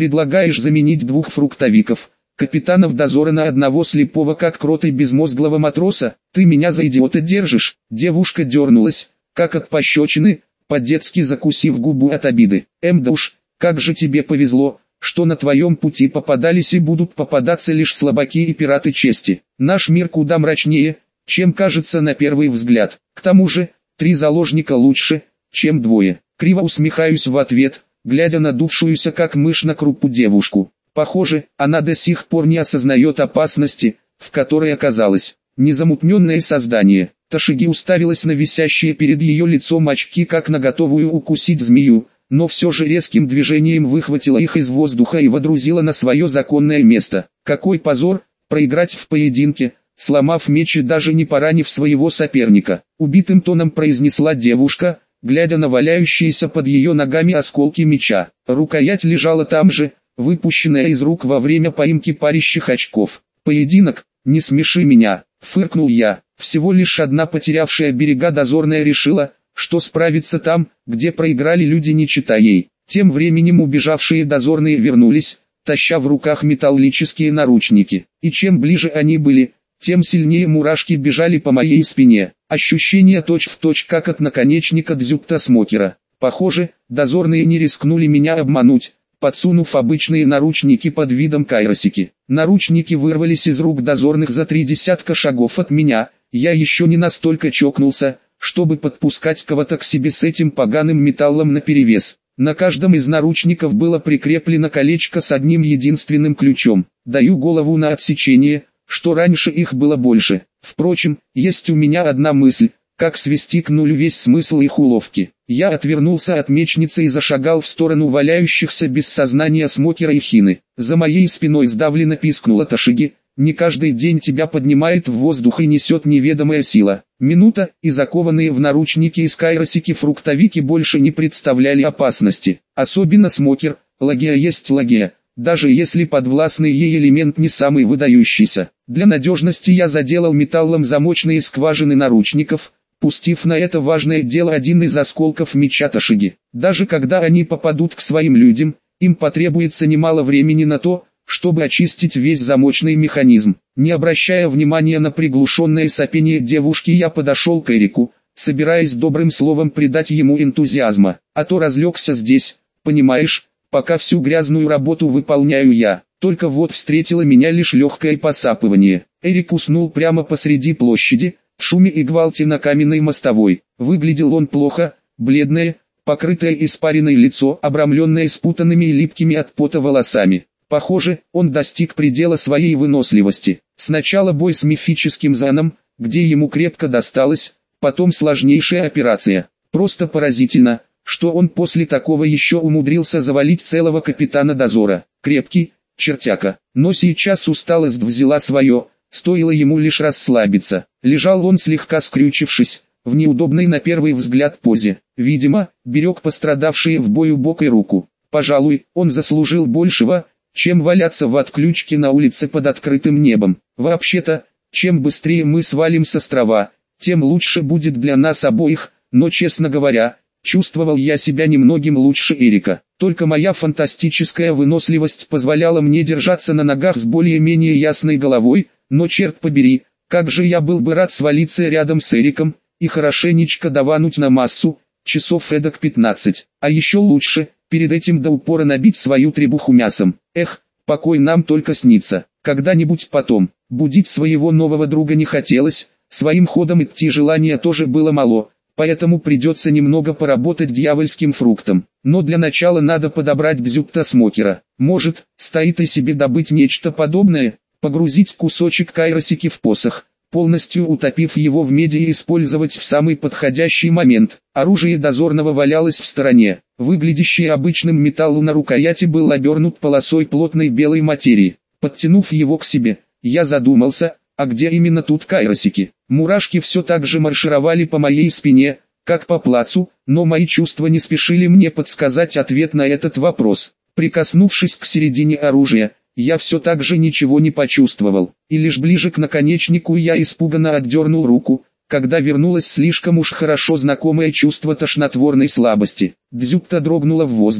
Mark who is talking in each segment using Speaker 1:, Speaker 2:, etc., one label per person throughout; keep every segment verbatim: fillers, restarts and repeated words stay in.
Speaker 1: предлагаешь заменить двух фруктовиков, капитанов дозора на одного слепого как крот и безмозглого матроса? Ты меня за идиота держишь?» Девушка дернулась, как от пощечины, по-детски закусив губу от обиды. «Эм, да уж, как же тебе повезло, что на твоем пути попадались и будут попадаться лишь слабаки и пираты чести. Наш мир куда мрачнее, чем кажется на первый взгляд. К тому же, три заложника лучше, чем двое». Криво усмехаюсь в ответ, глядя на дувшуюся как мышь на крупу девушку. Похоже, она до сих пор не осознает опасности, в которой оказалась. Незамутненное создание. Ташиги уставилась на висящие перед ее лицом очки как на готовую укусить змею, но все же резким движением выхватила их из воздуха и водрузила на свое законное место. Какой позор, проиграть в поединке, сломав меч и даже не поранив своего соперника. Убитым тоном произнесла девушка, глядя на валяющиеся под ее ногами осколки меча. Рукоять лежала там же, выпущенная из рук во время поимки парящих очков. «Поединок, не смеши меня», — фыркнул я. Всего лишь одна потерявшая берега дозорная решила, что справится там, где проиграли люди не чита ей. Тем временем убежавшие дозорные вернулись, таща в руках металлические наручники. И чем ближе они были, тем сильнее мурашки бежали по моей спине. Ощущение точь-в-точь как от наконечника дзюкта-смокера. Похоже, дозорные не рискнули меня обмануть, подсунув обычные наручники под видом кайросики. Наручники вырвались из рук дозорных за три десятка шагов от меня. Я еще не настолько чокнулся, чтобы подпускать кого-то к себе с этим поганым металлом наперевес. На каждом из наручников было прикреплено колечко с одним единственным ключом. Даю голову на отсечение, что раньше их было больше. Впрочем, есть у меня одна мысль, как свести к нулю весь смысл их уловки. Я отвернулся от мечницы и зашагал в сторону валяющихся без сознания Смокера и Хины. За моей спиной сдавленно пискнула Ташиги. «Не каждый день тебя поднимает в воздух и несет неведомая сила». Минута, и закованные в наручники из кайросики фруктовики больше не представляли опасности. Особенно Смокер, лагия есть лагия, даже если подвластный ей элемент не самый выдающийся. Для надежности я заделал металлом замочные скважины наручников, пустив на это важное дело один из осколков меча Ташиги. Даже когда они попадут к своим людям, им потребуется немало времени на то, чтобы очистить весь замочный механизм. Не обращая внимания на приглушенное сопение девушки, я подошел к Эрику, собираясь добрым словом придать ему энтузиазма. А то разлегся здесь, понимаешь, пока всю грязную работу выполняю я. Только вот встретило меня лишь легкое посапывание. Эрик уснул прямо посреди площади, в шуме и гвалте на каменной мостовой. Выглядел он плохо, бледное, покрытое испариной лицо, обрамленное спутанными и липкими от пота волосами. Похоже, он достиг предела своей выносливости. Сначала бой с мифическим Заном, где ему крепко досталось, потом сложнейшая операция. Просто поразительно, что он после такого еще умудрился завалить целого капитана дозора. Крепкий, чертяка. Но сейчас усталость взяла свое, стоило ему лишь расслабиться. Лежал он слегка скрючившись, в неудобной на первый взгляд позе. Видимо, берег пострадавшие в бою бок и руку. Пожалуй, он заслужил большего, чем валяться в отключке на улице под открытым небом. Вообще-то, чем быстрее мы свалим с острова, тем лучше будет для нас обоих, но, честно говоря, чувствовал я себя немногим лучше Эрика. Только моя фантастическая выносливость позволяла мне держаться на ногах с более-менее ясной головой, но черт побери, как же я был бы рад свалиться рядом с Эриком, и хорошенечко давануть на массу, часов эдак пятнадцать, а еще лучше, перед этим до упора набить свою требуху мясом. Эх, покой нам только снится, когда-нибудь потом. Будить своего нового друга не хотелось, своим ходом идти желания тоже было мало, поэтому придется немного поработать дьявольским фруктом. Но для начала надо подобрать дзюкта-смокера. Может, стоит и себе добыть нечто подобное, погрузить кусочек кайросики в посох, полностью утопив его в меди и использовать в самый подходящий момент. Оружие дозорного валялось в стороне. Выглядящий обычным металлу на рукояти был обернут полосой плотной белой материи. Подтянув его к себе, я задумался, а где именно тут кайросики? Мурашки все так же маршировали по моей спине, как по плацу, но мои чувства не спешили мне подсказать ответ на этот вопрос. Прикоснувшись к середине оружия, я все так же ничего не почувствовал, и лишь ближе к наконечнику я испуганно отдернул руку, когда вернулось слишком уж хорошо знакомое чувство тошнотворной слабости. Дзюкта дрогнула в воздухе,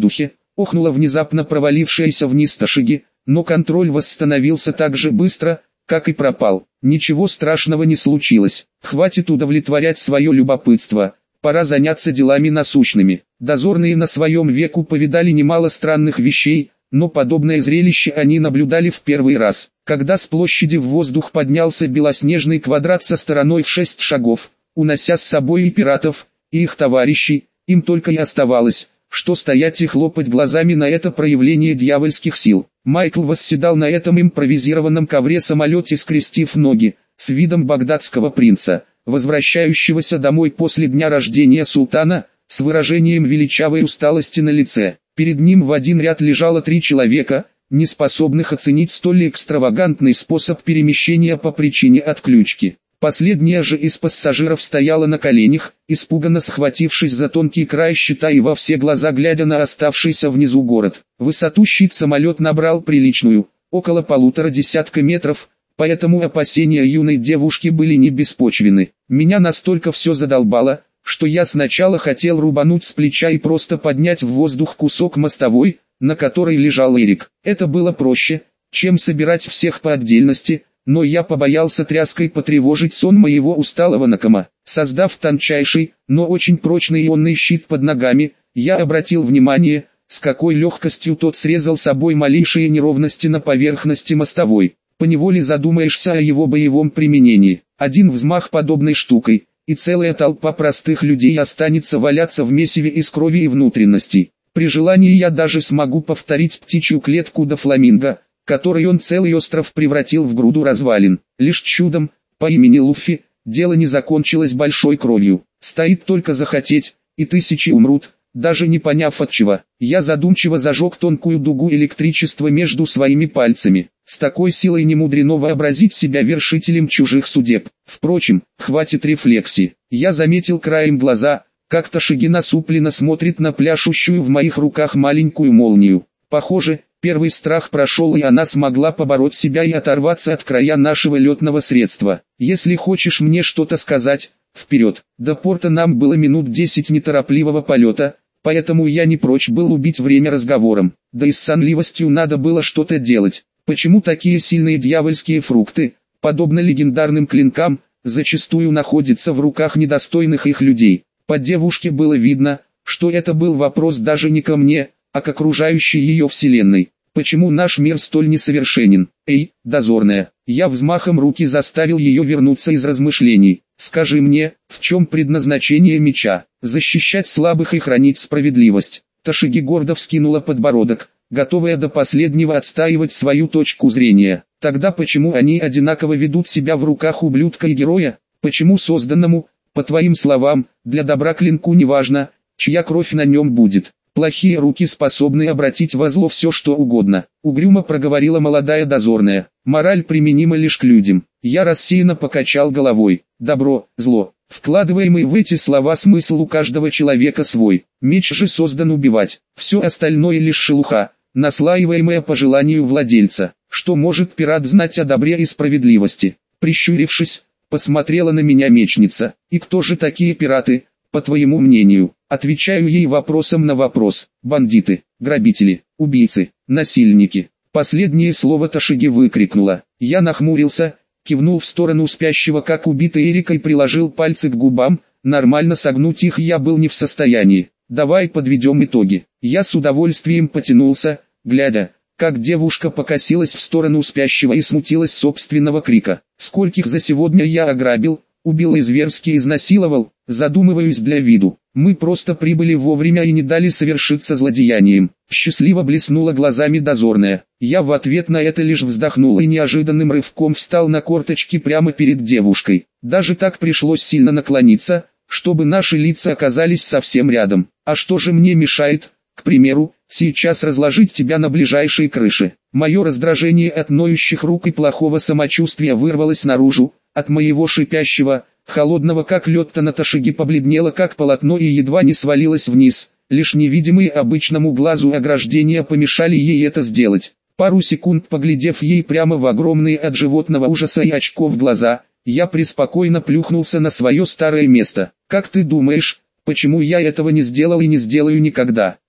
Speaker 1: охнула внезапно провалившаяся вниз Ташиги, но контроль восстановился так же быстро, как и пропал. Ничего страшного не случилось. Хватит удовлетворять свое любопытство. Пора заняться делами насущными. Дозорные на своем веку повидали немало странных вещей, но подобное зрелище они наблюдали в первый раз. Когда с площади в воздух поднялся белоснежный квадрат со стороной в шесть шагов, унося с собой и пиратов, и их товарищей, им только и оставалось, что стоять и хлопать глазами на это проявление дьявольских сил. Майкл восседал на этом импровизированном ковре-самолете, скрестив ноги, с видом багдадского принца, возвращающегося домой после дня рождения султана, с выражением величавой усталости на лице. Перед ним в один ряд лежало три человека, не способных оценить столь экстравагантный способ перемещения по причине отключки. Последняя же из пассажиров стояла на коленях, испуганно схватившись за тонкий край щита и во все глаза глядя на оставшийся внизу город. Высоту щит-самолет набрал приличную, около полутора десятка метров, поэтому опасения юной девушки были не беспочвены. Меня настолько все задолбало, что я сначала хотел рубануть с плеча и просто поднять в воздух кусок мостовой, на которой лежал Эрик. Это было проще, чем собирать всех по отдельности, но я побоялся тряской потревожить сон моего усталого Накама. Создав тончайший, но очень прочный ионный щит под ногами, я обратил внимание, с какой легкостью тот срезал собой малейшие неровности на поверхности мостовой. Поневоле задумаешься о его боевом применении. Один взмах подобной штукой, и целая толпа простых людей останется валяться в месиве из крови и внутренностей. При желании я даже смогу повторить птичью клетку до фламинго, который он целый остров превратил в груду развалин. Лишь чудом, по имени Луффи, дело не закончилось большой кровью. Стоит только захотеть, и тысячи умрут, даже не поняв от чего. Я задумчиво зажег тонкую дугу электричества между своими пальцами. С такой силой не мудрено вообразить себя вершителем чужих судеб. Впрочем, хватит рефлексии. Я заметил краем глаза, как Ташиги насупленно смотрит на пляшущую в моих руках маленькую молнию. Похоже, первый страх прошел, и она смогла побороть себя и оторваться от края нашего летного средства. Если хочешь мне что-то сказать, вперед. До порта нам было минут десять неторопливого полета, поэтому я не прочь был убить время разговором. Да и с сонливостью надо было что-то делать. Почему такие сильные дьявольские фрукты, подобно легендарным клинкам, зачастую находятся в руках недостойных их людей? По девушке было видно, что это был вопрос даже не ко мне, а к окружающей ее вселенной. Почему наш мир столь несовершенен? Эй, дозорная! Я взмахом руки заставил ее вернуться из размышлений. Скажи мне, в чем предназначение меча? Защищать слабых и хранить справедливость. Ташиги гордо вскинула подбородок, готовая до последнего отстаивать свою точку зрения. Тогда почему они одинаково ведут себя в руках ублюдка и героя? Почему созданному, по твоим словам, для добра клинку не важно, чья кровь на нем будет? Плохие руки способны обратить во зло все что угодно. Угрюмо проговорила молодая дозорная. Мораль применима лишь к людям. Я рассеянно покачал головой. Добро, зло. Вкладываемый в эти слова смысл у каждого человека свой. Меч же создан убивать. Все остальное лишь шелуха, наслаиваемая по желанию владельца. Что может пират знать о добре и справедливости? Прищурившись, посмотрела на меня мечница. И кто же такие пираты, по твоему мнению? Отвечаю ей вопросом на вопрос. Бандиты, грабители, убийцы, насильники. Последнее слово Ташиги выкрикнула. Я нахмурился, кивнул в сторону спящего как убитый Эрика и приложил пальцы к губам. Нормально согнуть их я был не в состоянии. Давай подведем итоги. Я с удовольствием потянулся, глядя, как девушка покосилась в сторону спящего и смутилась собственного крика. Скольких за сегодня я ограбил, убил и зверски изнасиловал, задумываюсь для виду. Мы просто прибыли вовремя и не дали совершиться злодеянием. Счастливо блеснула глазами дозорная. Я в ответ на это лишь вздохнул и неожиданным рывком встал на корточки прямо перед девушкой. Даже так пришлось сильно наклониться, чтобы наши лица оказались совсем рядом. А что же мне мешает, к примеру, сейчас разложить тебя на ближайшей крыше? Мое раздражение от ноющих рук и плохого самочувствия вырвалось наружу. От моего шипящего, холодного как лед-то на Ташиги побледнело как полотно и едва не свалилось вниз. Лишь невидимые обычному глазу ограждения помешали ей это сделать. Пару секунд поглядев ей прямо в огромные от животного ужаса и очков глаза, я преспокойно плюхнулся на свое старое место. Как ты думаешь, почему я этого не сделал и не сделаю никогда?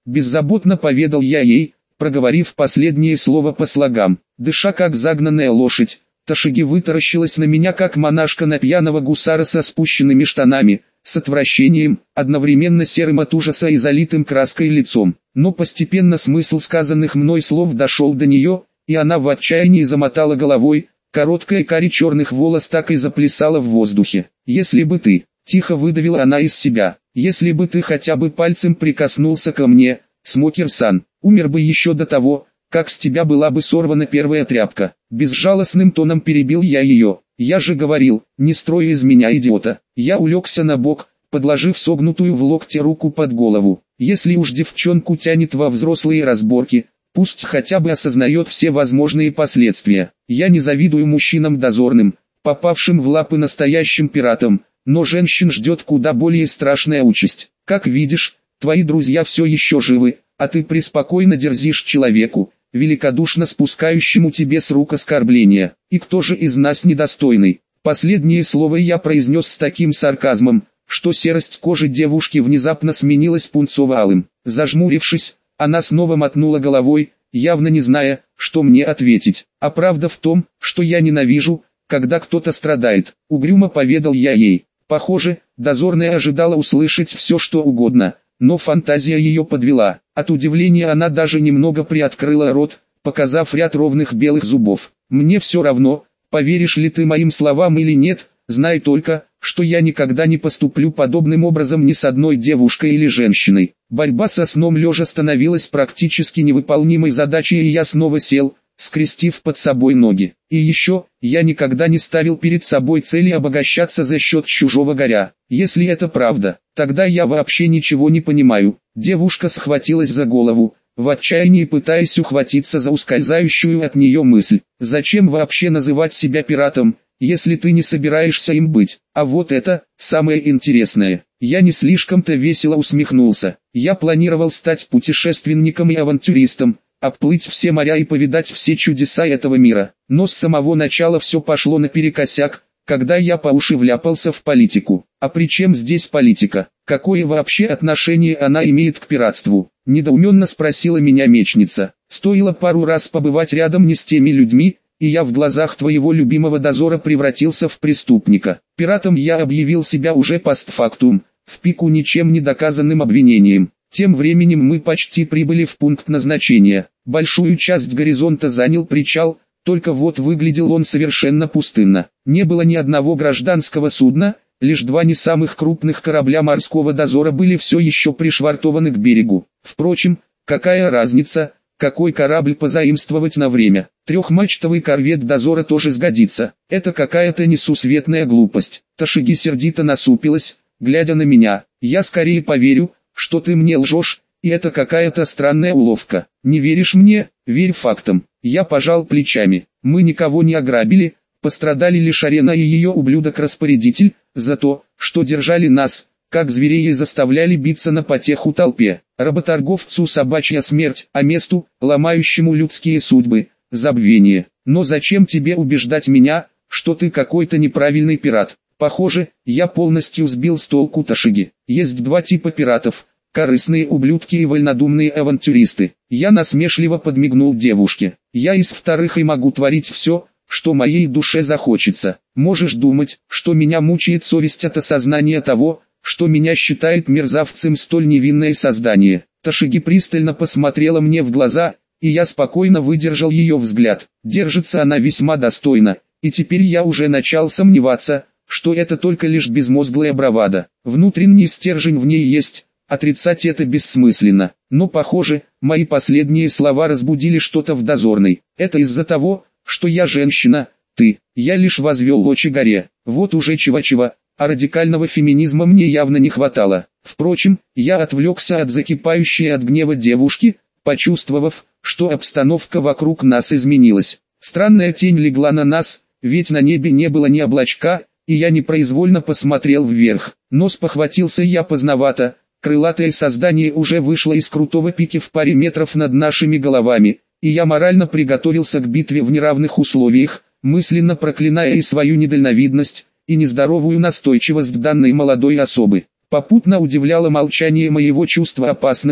Speaker 1: Беззаботно поведал я ей, проговорив последнее слово по слогам. Дыша как загнанная лошадь, Тошиги вытаращилась на меня как монашка на пьяного гусара со спущенными штанами, с отвращением, одновременно серым от ужаса и залитым краской лицом. Но постепенно смысл сказанных мной слов дошел до нее, и она в отчаянии замотала головой, короткая каре черных волос так и заплясала в воздухе. «Если бы ты...» — тихо выдавила она из себя. «Если бы ты хотя бы пальцем прикоснулся ко мне, Смокер-сан, умер бы еще до того, как с тебя была бы сорвана первая тряпка». Безжалостным тоном перебил я ее. «Я же говорил, не строй из меня идиота». Я улегся на бок, подложив согнутую в локте руку под голову. Если уж девчонку тянет во взрослые разборки, пусть хотя бы осознает все возможные последствия. Я не завидую мужчинам дозорным, попавшим в лапы настоящим пиратам, но женщин ждет куда более страшная участь. Как видишь, твои друзья все еще живы, а ты преспокойно дерзишь человеку, великодушно спускающему тебе с рук оскорбления. И кто же из нас недостойный? Последнее слово я произнес с таким сарказмом, что серость кожи девушки внезапно сменилась пунцово-алым. Зажмурившись, она снова мотнула головой, явно не зная, что мне ответить. А правда в том, что я ненавижу, когда кто-то страдает. Угрюмо поведал я ей. Похоже, дозорная ожидала услышать все что угодно, но фантазия ее подвела. От удивления она даже немного приоткрыла рот, показав ряд ровных белых зубов. «Мне все равно, поверишь ли ты моим словам или нет, знай только, что я никогда не поступлю подобным образом ни с одной девушкой или женщиной». Борьба со сном лежа становилась практически невыполнимой задачей, и я снова сел, скрестив под собой ноги. И еще, я никогда не ставил перед собой цели обогащаться за счет чужого горя. Если это правда, тогда я вообще ничего не понимаю. Девушка схватилась за голову, в отчаянии пытаясь ухватиться за ускользающую от нее мысль. Зачем вообще называть себя пиратом, если ты не собираешься им быть? А вот это, самое интересное. Я не слишком-то весело усмехнулся. Я планировал стать путешественником и авантюристом, обплыть все моря и повидать все чудеса этого мира. Но с самого начала все пошло наперекосяк, когда я по уши вляпался в политику. А при чем здесь политика? Какое вообще отношение она имеет к пиратству? Недоуменно спросила меня мечница. Стоило пару раз побывать рядом не с теми людьми, и я в глазах твоего любимого дозора превратился в преступника. Пиратом я объявил себя уже постфактум, в пику ничем не доказанным обвинением. Тем временем мы почти прибыли в пункт назначения. Большую часть горизонта занял причал, только вот выглядел он совершенно пустынно. Не было ни одного гражданского судна, лишь два не самых крупных корабля морского дозора были все еще пришвартованы к берегу. Впрочем, какая разница, какой корабль позаимствовать на время? Трехмачтовый корвет дозора тоже сгодится. Это какая-то несусветная глупость. Тошиги сердито насупилась, глядя на меня. Я скорее поверю, что ты мне лжешь, и это какая-то странная уловка. Не веришь мне? Верь фактам. Я пожал плечами. Мы никого не ограбили, пострадали лишь Арена и ее ублюдок-распорядитель, за то, что держали нас, как зверей, и заставляли биться на потеху толпе. Работорговцу собачья смерть, а месту, ломающему людские судьбы, забвение. Но зачем тебе убеждать меня, что ты какой-то неправильный пират? Похоже, я полностью сбил с толку Тошиги. Есть два типа пиратов: корыстные ублюдки и вольнодумные авантюристы. Я насмешливо подмигнул девушке. Я из вторых и могу творить все, что моей душе захочется. Можешь думать, что меня мучает совесть от осознания того, что меня считает мерзавцем столь невинное создание. Тошиги пристально посмотрела мне в глаза, и я спокойно выдержал ее взгляд. Держится она весьма достойно, и теперь я уже начал сомневаться, что это только лишь безмозглая бравада. Внутренний стержень в ней есть, отрицать это бессмысленно. Но похоже, мои последние слова разбудили что-то в дозорной. Это из-за того, что я женщина, ты. Я лишь возвел очи горе. Вот уже чего-чего, а радикального феминизма мне явно не хватало. Впрочем, я отвлекся от закипающей от гнева девушки, почувствовав, что обстановка вокруг нас изменилась. Странная тень легла на нас, ведь на небе не было ни облачка, и я непроизвольно посмотрел вверх. Но спохватился я поздновато. Крылатое создание уже вышло из крутого пика в паре метров над нашими головами, и я морально приготовился к битве в неравных условиях, мысленно проклиная и свою недальновидность, и нездоровую настойчивость данной молодой особы. Попутно удивляло молчание моего чувства опасности,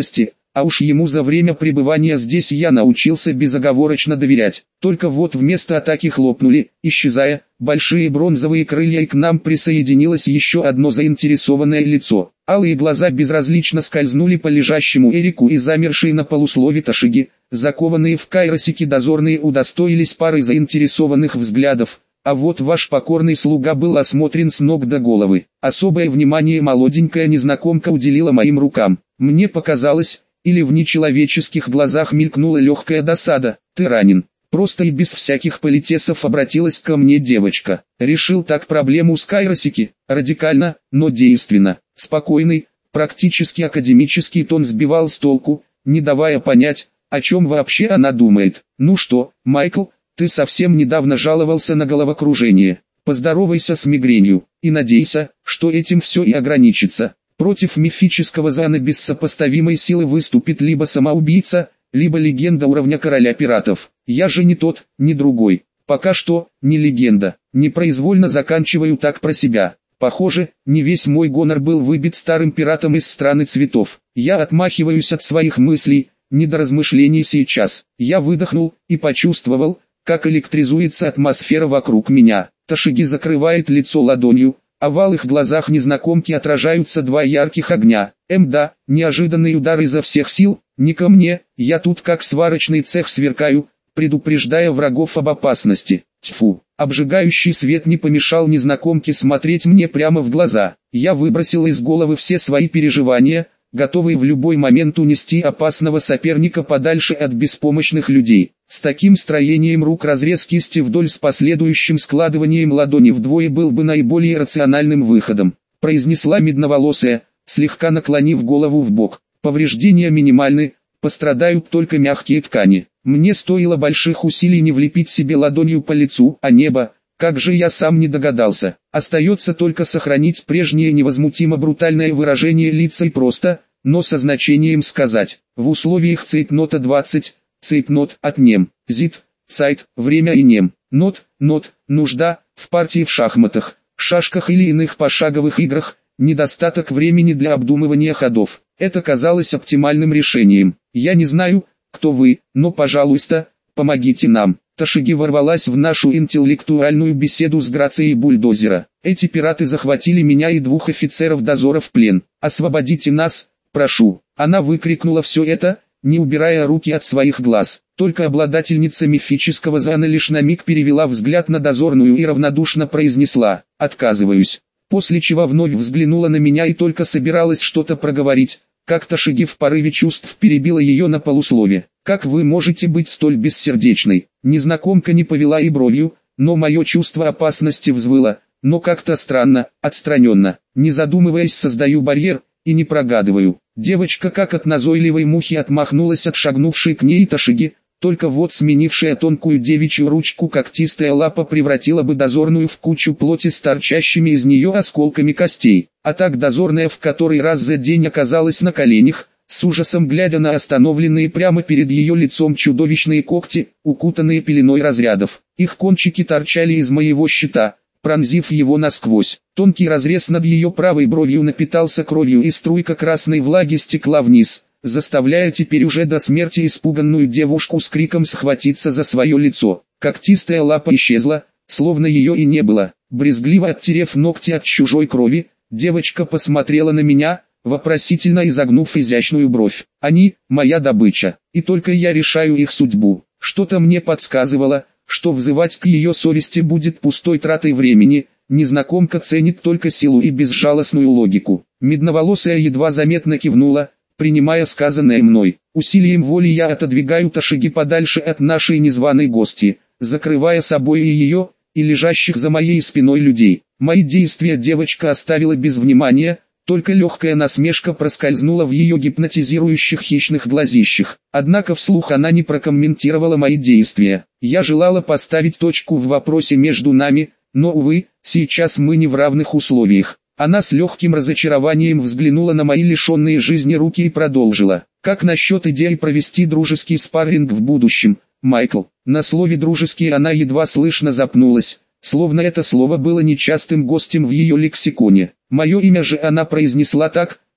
Speaker 1: а уж ему за время пребывания здесь я научился безоговорочно доверять. Только вот вместо атаки хлопнули, исчезая, большие бронзовые крылья, и к нам присоединилось еще одно заинтересованное лицо. Алые глаза безразлично скользнули по лежащему Эрику и замершие на полуслове Ташиги, закованные в кайросики дозорные удостоились пары заинтересованных взглядов. А вот ваш покорный слуга был осмотрен с ног до головы. Особое внимание молоденькая незнакомка уделила моим рукам. Мне показалось, или в нечеловеческих глазах мелькнула легкая досада. Ты ранен. Просто и без всяких политесов обратилась ко мне девочка. Решил так проблему с кайросики. Радикально, но действенно. Спокойный, практически академический тон сбивал с толку, не давая понять, о чем вообще она думает. Ну что, Майкл, ты совсем недавно жаловался на головокружение. Поздоровайся с мигренью, и надейся, что этим все и ограничится. Против мифического Зана без сопоставимой силы выступит либо самоубийца, либо легенда уровня короля пиратов. Я же не тот, ни другой. Пока что, не легенда. Непроизвольно заканчиваю так про себя. Похоже, не весь мой гонор был выбит старым пиратом из страны цветов. Я отмахиваюсь от своих мыслей, не до размышлений сейчас. Я выдохнул и почувствовал, как электризуется атмосфера вокруг меня. Ташиги закрывает лицо ладонью, а в алых глазах незнакомки отражаются два ярких огня. Эм да, неожиданный удар изо всех сил, не ко мне, я тут как сварочный цех сверкаю, предупреждая врагов об опасности. Тьфу, обжигающий свет не помешал незнакомке смотреть мне прямо в глаза. Я выбросил из головы все свои переживания, готовый в любой момент унести опасного соперника подальше от беспомощных людей. С таким строением рук разрез кисти вдоль с последующим складыванием ладони вдвое был бы наиболее рациональным выходом, произнесла медноволосая, слегка наклонив голову в бок. Повреждения минимальны, пострадают только мягкие ткани. Мне стоило больших усилий не влепить себе ладонью по лицу, а небо, как же я сам не догадался. Остается только сохранить прежнее невозмутимо брутальное выражение лица и просто, но со значением сказать. В условиях цейтнота двадцать, цейтнот от нем, зит, цайт, время и нем, нот, нот, нужда, в партии в шахматах, шашках или иных пошаговых играх, недостаток времени для обдумывания ходов. Это казалось оптимальным решением. Я не знаю, кто вы, но пожалуйста, помогите нам. Ташиги ворвалась в нашу интеллектуальную беседу с грацией бульдозера. Эти пираты захватили меня и двух офицеров дозора в плен. Освободите нас, прошу. Она выкрикнула все это, не убирая руки от своих глаз. Только обладательница мифического Зана лишь на миг перевела взгляд на дозорную и равнодушно произнесла: «Отказываюсь». После чего вновь взглянула на меня и только собиралась что-то проговорить, как Ташиги в порыве чувств перебила ее на полуслове. «Как вы можете быть столь бессердечной?» Незнакомка не повела и бровью, но мое чувство опасности взвыло, но как-то странно, отстраненно. Не задумываясь, создаю барьер, и не прогадываю. Девочка как от назойливой мухи отмахнулась от шагнувшей к ней Ташиги, только вот сменившая тонкую девичью ручку когтистая лапа превратила бы дозорную в кучу плоти с торчащими из нее осколками костей. А так дозорная в который раз за день оказалась на коленях, с ужасом глядя на остановленные прямо перед ее лицом чудовищные когти, укутанные пеленой разрядов. Их кончики торчали из моего щита, пронзив его насквозь. Тонкий разрез над ее правой бровью напитался кровью, и струйка красной влаги стекла вниз, заставляя теперь уже до смерти испуганную девушку с криком схватиться за свое лицо. Когтистая лапа исчезла, словно ее и не было. Брезгливо оттерев ногти от чужой крови, девочка посмотрела на меня, вопросительно изогнув изящную бровь. «Они – моя добыча, и только я решаю их судьбу». Что-то мне подсказывало, что взывать к ее совести будет пустой тратой времени. Незнакомка ценит только силу и безжалостную логику. Медноволосая едва заметно кивнула, принимая сказанное мной. Усилием воли я отодвигаю Ташиги подальше от нашей незваной гости, закрывая собой и ее, и лежащих за моей спиной людей. Мои действия девочка оставила без внимания, только легкая насмешка проскользнула в ее гипнотизирующих хищных глазищах. Однако вслух она не прокомментировала мои действия. Я желала поставить точку в вопросе между нами, но, увы, сейчас мы не в равных условиях. Она с легким разочарованием взглянула на мои лишенные жизни руки и продолжила: «Как насчет идеи провести дружеский спарринг в будущем, Майкл?» На слове «дружеский» она едва слышно запнулась, словно это слово было нечастым гостем в ее лексиконе. Мое имя же она произнесла так,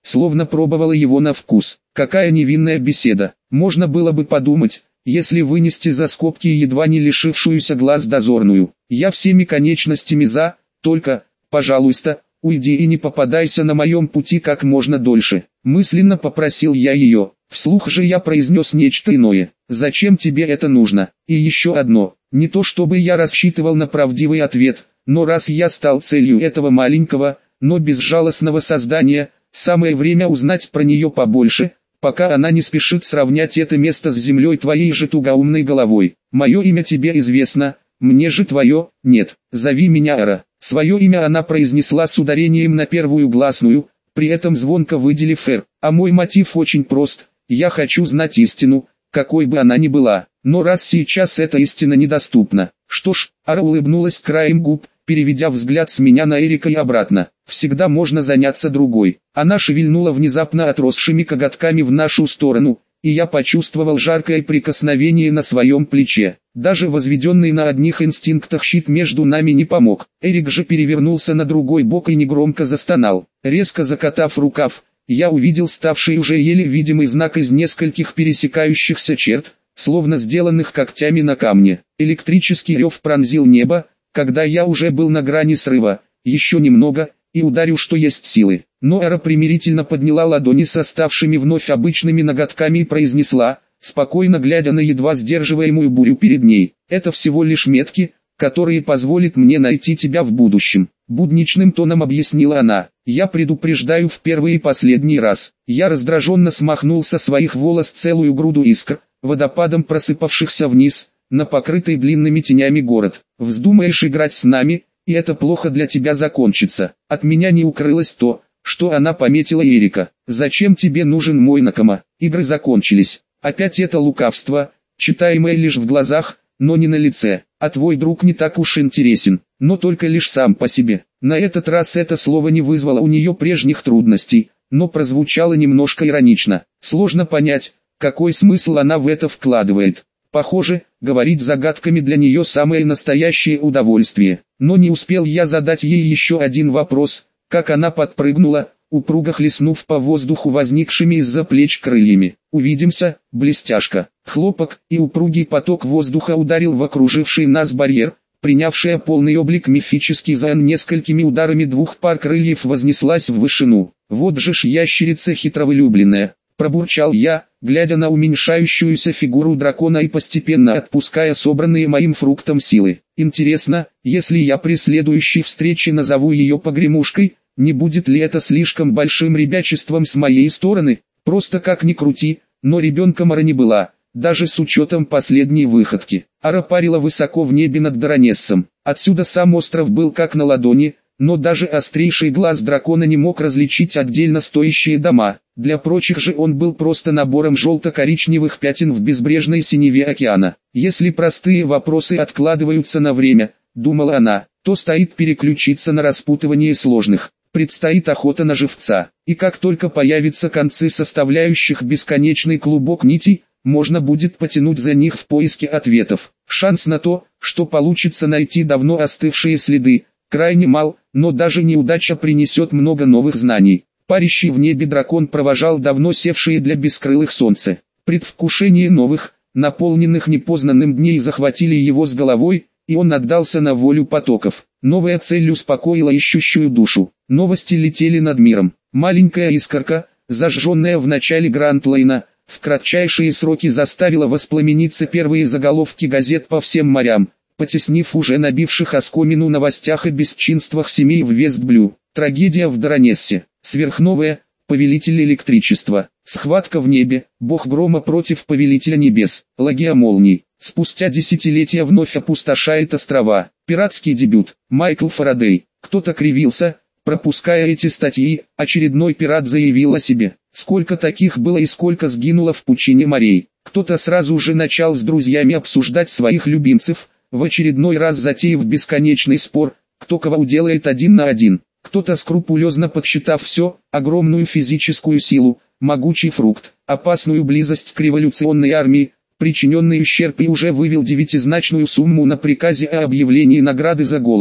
Speaker 1: словно пробовала его на вкус. Какая невинная беседа. Можно было бы подумать, если вынести за скобки едва не лишившуюся глаз дозорную. Я всеми конечностями за, только, пожалуйста, уйди и не попадайся на моем пути как можно дольше. Мысленно попросил я ее. Вслух же я произнес нечто иное. Зачем тебе это нужно? И еще одно. Не то чтобы я рассчитывал на правдивый ответ, но раз я стал целью этого маленького, но безжалостного создания, самое время узнать про нее побольше, пока она не спешит сравнять это место с землей твоей же тугоумной головой. Мое имя тебе известно, мне же твое, нет, зови меня Ара. Свое имя она произнесла с ударением на первую гласную, при этом звонко выделив «р». А мой мотив очень прост, я хочу знать истину, какой бы она ни была, но раз сейчас эта истина недоступна. Что ж, Ара улыбнулась краем губ, переведя взгляд с меня на Эрика и обратно. Всегда можно заняться другой. Она шевельнула внезапно отросшими коготками в нашу сторону, и я почувствовал жаркое прикосновение на своем плече. Даже возведенный на одних инстинктах щит между нами не помог. Эрик же перевернулся на другой бок и негромко застонал. Резко закатав рукав, я увидел ставший уже еле видимый знак из нескольких пересекающихся черт, словно сделанных когтями на камне. Электрический рев пронзил небо, когда я уже был на грани срыва. Еще немного, и ударю что есть силы. Но Ара примирительно подняла ладони с оставшими вновь обычными ноготками и произнесла, спокойно глядя на едва сдерживаемую бурю перед ней: «Это всего лишь метки, которые позволят мне найти тебя в будущем». Будничным тоном объяснила она. «Я предупреждаю в первый и последний раз». Я раздраженно смахнул со своих волос целую груду искр, водопадом просыпавшихся вниз, на покрытый длинными тенями город. «Вздумаешь играть с нами, и это плохо для тебя закончится». От меня не укрылось то, что она пометила Эрика. «Зачем тебе нужен мой Накама? Игры закончились». Опять это лукавство, читаемое лишь в глазах, но не на лице. А твой друг не так уж интересен, но только лишь сам по себе. На этот раз это слово не вызвало у нее прежних трудностей, но прозвучало немножко иронично. Сложно понять, какой смысл она в это вкладывает. Похоже, говорить загадками для нее самое настоящее удовольствие. Но не успел я задать ей еще один вопрос, как она подпрыгнула, упруго хлестнув по воздуху возникшими из-за плеч крыльями. «Увидимся, блестяшка!» Хлопок, и упругий поток воздуха ударил в окруживший нас барьер, принявшая полный облик мифический Зоан несколькими ударами двух пар крыльев вознеслась в вышину. «Вот же ж ящерица хитровылюбленная!» Пробурчал я, глядя на уменьшающуюся фигуру дракона и постепенно отпуская собранные моим фруктом силы. «Интересно, если я при следующей встрече назову ее погремушкой, не будет ли это слишком большим ребячеством с моей стороны?» Просто как ни крути, но ребенком Ара не была, даже с учетом последней выходки. Ара парила высоко в небе над Даронессом. Отсюда сам остров был как на ладони, но даже острейший глаз дракона не мог различить отдельно стоящие дома. Для прочих же он был просто набором желто-коричневых пятен в безбрежной синеве океана. «Если простые вопросы откладываются на время, — думала она, — то стоит переключиться на распутывание сложных. Предстоит охота на живца, и как только появятся концы составляющих бесконечный клубок нитей, можно будет потянуть за них в поиске ответов. Шанс на то, что получится найти давно остывшие следы, крайне мал, но даже неудача принесет много новых знаний». Парящий в небе дракон провожал давно севшие для бескрылых солнце. Предвкушение новых, наполненных непознанным дней захватили его с головой, и он отдался на волю потоков. Новая цель успокоила ищущую душу. Новости летели над миром. Маленькая искорка, зажженная в начале Грандлейна, в кратчайшие сроки заставила воспламениться первые заголовки газет по всем морям, потеснив уже набивших оскомину новостях и бесчинствах семей в Вестблю. Трагедия в Даронессе. Сверхновая, повелитель электричества. Схватка в небе, бог грома против повелителя небес. Логия молний. Спустя десятилетия вновь опустошает острова. Пиратский дебют. Майкл Фарадей. Кто-то кривился, пропуская эти статьи. Очередной пират заявил о себе. Сколько таких было и сколько сгинуло в пучине морей. Кто-то сразу же начал с друзьями обсуждать своих любимцев, в очередной раз затеяв бесконечный спор, кто кого уделает один на один. Кто-то скрупулезно подсчитав все, огромную физическую силу, могучий фрукт, опасную близость к революционной армии, причиненный ущерб, и уже вывел девятизначную сумму на приказе о объявлении награды за голову.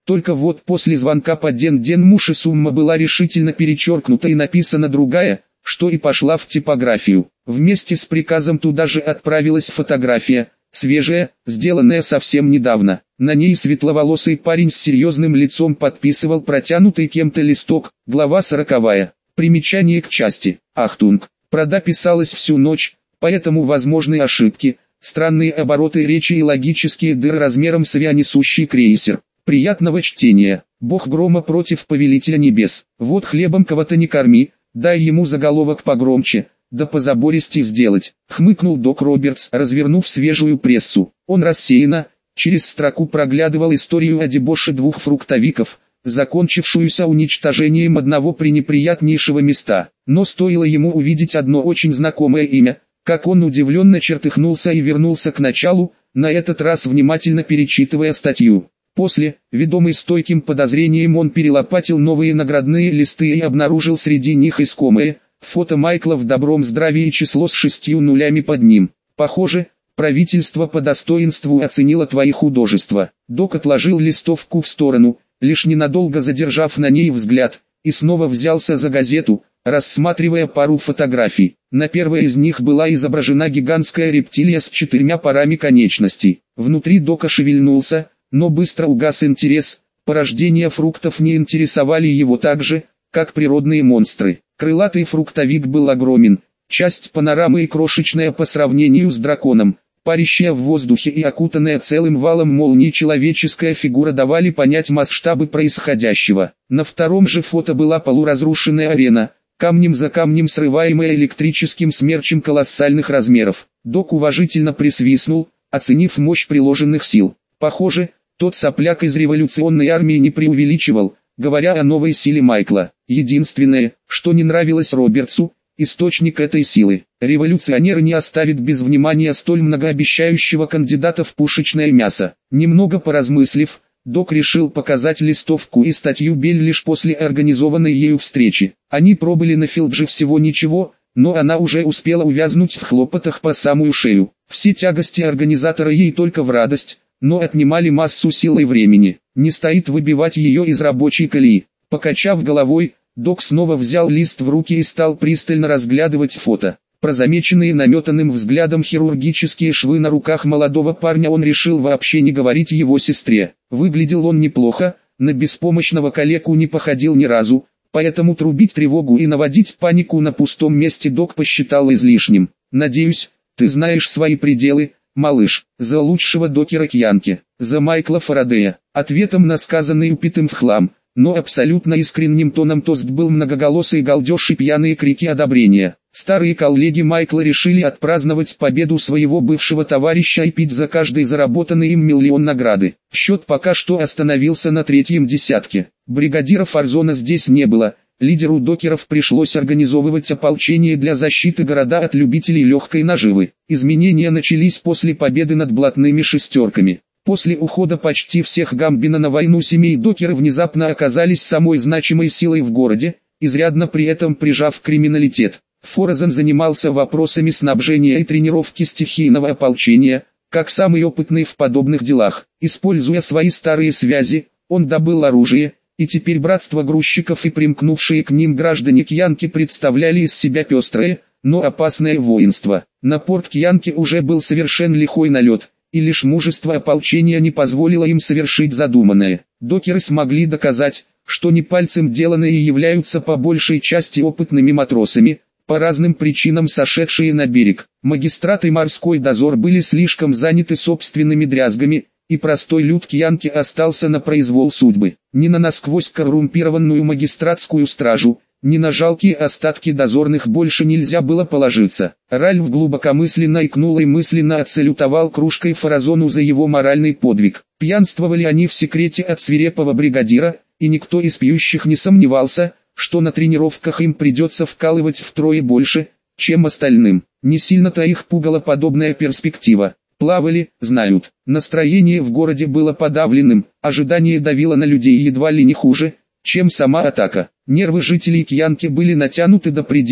Speaker 1: Только вот после звонка по Ден-Ден-Муше сумма была решительно перечеркнута и написана другая, что и пошла в типографию. Вместе с приказом туда же отправилась фотография, свежая, сделанная совсем недавно. На ней светловолосый парень с серьезным лицом подписывал протянутый кем-то листок, глава сороковая. Примечание к части. Ахтунг. Прода писалась всю ночь, поэтому возможны ошибки, странные обороты речи и логические дыры размером с авианесущий крейсер. Приятного чтения. Бог грома против повелителя небес. Вот хлебом кого-то не корми, дай ему заголовок погромче, да позабористей сделать. Хмыкнул док Робертс, развернув свежую прессу. Он рассеянно, через строку проглядывал историю о дебоше двух фруктовиков, закончившуюся уничтожением одного пренеприятнейшего места. Но стоило ему увидеть одно очень знакомое имя, как он удивленно чертыхнулся и вернулся к началу, на этот раз внимательно перечитывая статью. После, ведомый стойким подозрением, он перелопатил новые наградные листы и обнаружил среди них искомое фото Майкла в добром здравии и число с шестью нулями под ним. Похоже, правительство по достоинству оценило твои художества. Док отложил листовку в сторону, лишь ненадолго задержав на ней взгляд, и снова взялся за газету, рассматривая пару фотографий. На первой из них была изображена гигантская рептилия с четырьмя парами конечностей. Внутри Дока шевельнулся, но быстро угас интерес, порождения фруктов не интересовали его так же, как природные монстры. Крылатый фруктовик был огромен, часть панорамы и крошечная по сравнению с драконом, парящая в воздухе и окутанная целым валом молний человеческая фигура давали понять масштабы происходящего. На втором же фото была полуразрушенная арена, камнем за камнем срываемая электрическим смерчем колоссальных размеров. Док уважительно присвистнул, оценив мощь приложенных сил. Похоже, тот сопляк из революционной армии не преувеличивал, говоря о новой силе Майкла. Единственное, что не нравилось Робертсу, источник этой силы. Революционеры не оставят без внимания столь многообещающего кандидата в пушечное мясо. Немного поразмыслив, Док решил показать листовку и статью Белль лишь после организованной ею встречи. Они пробыли на Филдже всего ничего, но она уже успела увязнуть в хлопотах по самую шею. Все тягости организатора ей только в радость, но отнимали массу сил и времени. Не стоит выбивать ее из рабочей колеи. Покачав головой, Док снова взял лист в руки и стал пристально разглядывать фото. Про замеченные наметанным взглядом хирургические швы на руках молодого парня он решил вообще не говорить его сестре. Выглядел он неплохо, на беспомощного калеку не походил ни разу, поэтому трубить тревогу и наводить панику на пустом месте Док посчитал излишним. «Надеюсь, ты знаешь свои пределы, малыш, за лучшего докера Кьянки, за Майкла Фарадея». Ответом на сказанный упитым в хлам, но абсолютно искренним тоном тост был многоголосый галдеж и пьяные крики одобрения. Старые коллеги Майкла решили отпраздновать победу своего бывшего товарища и пить за каждый заработанный им миллион награды. Счет пока что остановился на третьем десятке. Бригадира Фарзона здесь не было. Лидеру докеров пришлось организовывать ополчение для защиты города от любителей легкой наживы. Изменения начались после победы над блатными шестерками. После ухода почти всех Гамбина на войну семей докеры внезапно оказались самой значимой силой в городе, изрядно при этом прижав криминалитет. Форзен занимался вопросами снабжения и тренировки стихийного ополчения, как самый опытный в подобных делах. Используя свои старые связи, он добыл оружие, и теперь братство грузчиков и примкнувшие к ним граждане Кьянки представляли из себя пестрое, но опасное воинство. На порт Кьянки уже был совершен лихой налет, и лишь мужество ополчения не позволило им совершить задуманное. Докеры смогли доказать, что не пальцем деланные являются по большей части опытными матросами, по разным причинам сошедшие на берег. Магистрат и морской дозор были слишком заняты собственными дрязгами, и простой люд Кьянки остался на произвол судьбы. Ни на насквозь коррумпированную магистратскую стражу, ни на жалкие остатки дозорных больше нельзя было положиться. Ральф глубокомысленно икнул и мысленно отсалютовал кружкой Фаразону за его моральный подвиг. Пьянствовали они в секрете от свирепого бригадира, и никто из пьющих не сомневался, что на тренировках им придется вкалывать втрое больше, чем остальным. Не сильно-то их пугала подобная перспектива. Плавали, знают. Настроение в городе было подавленным, ожидание давило на людей едва ли не хуже, чем сама атака. Нервы жителей Кьянки были натянуты до предела,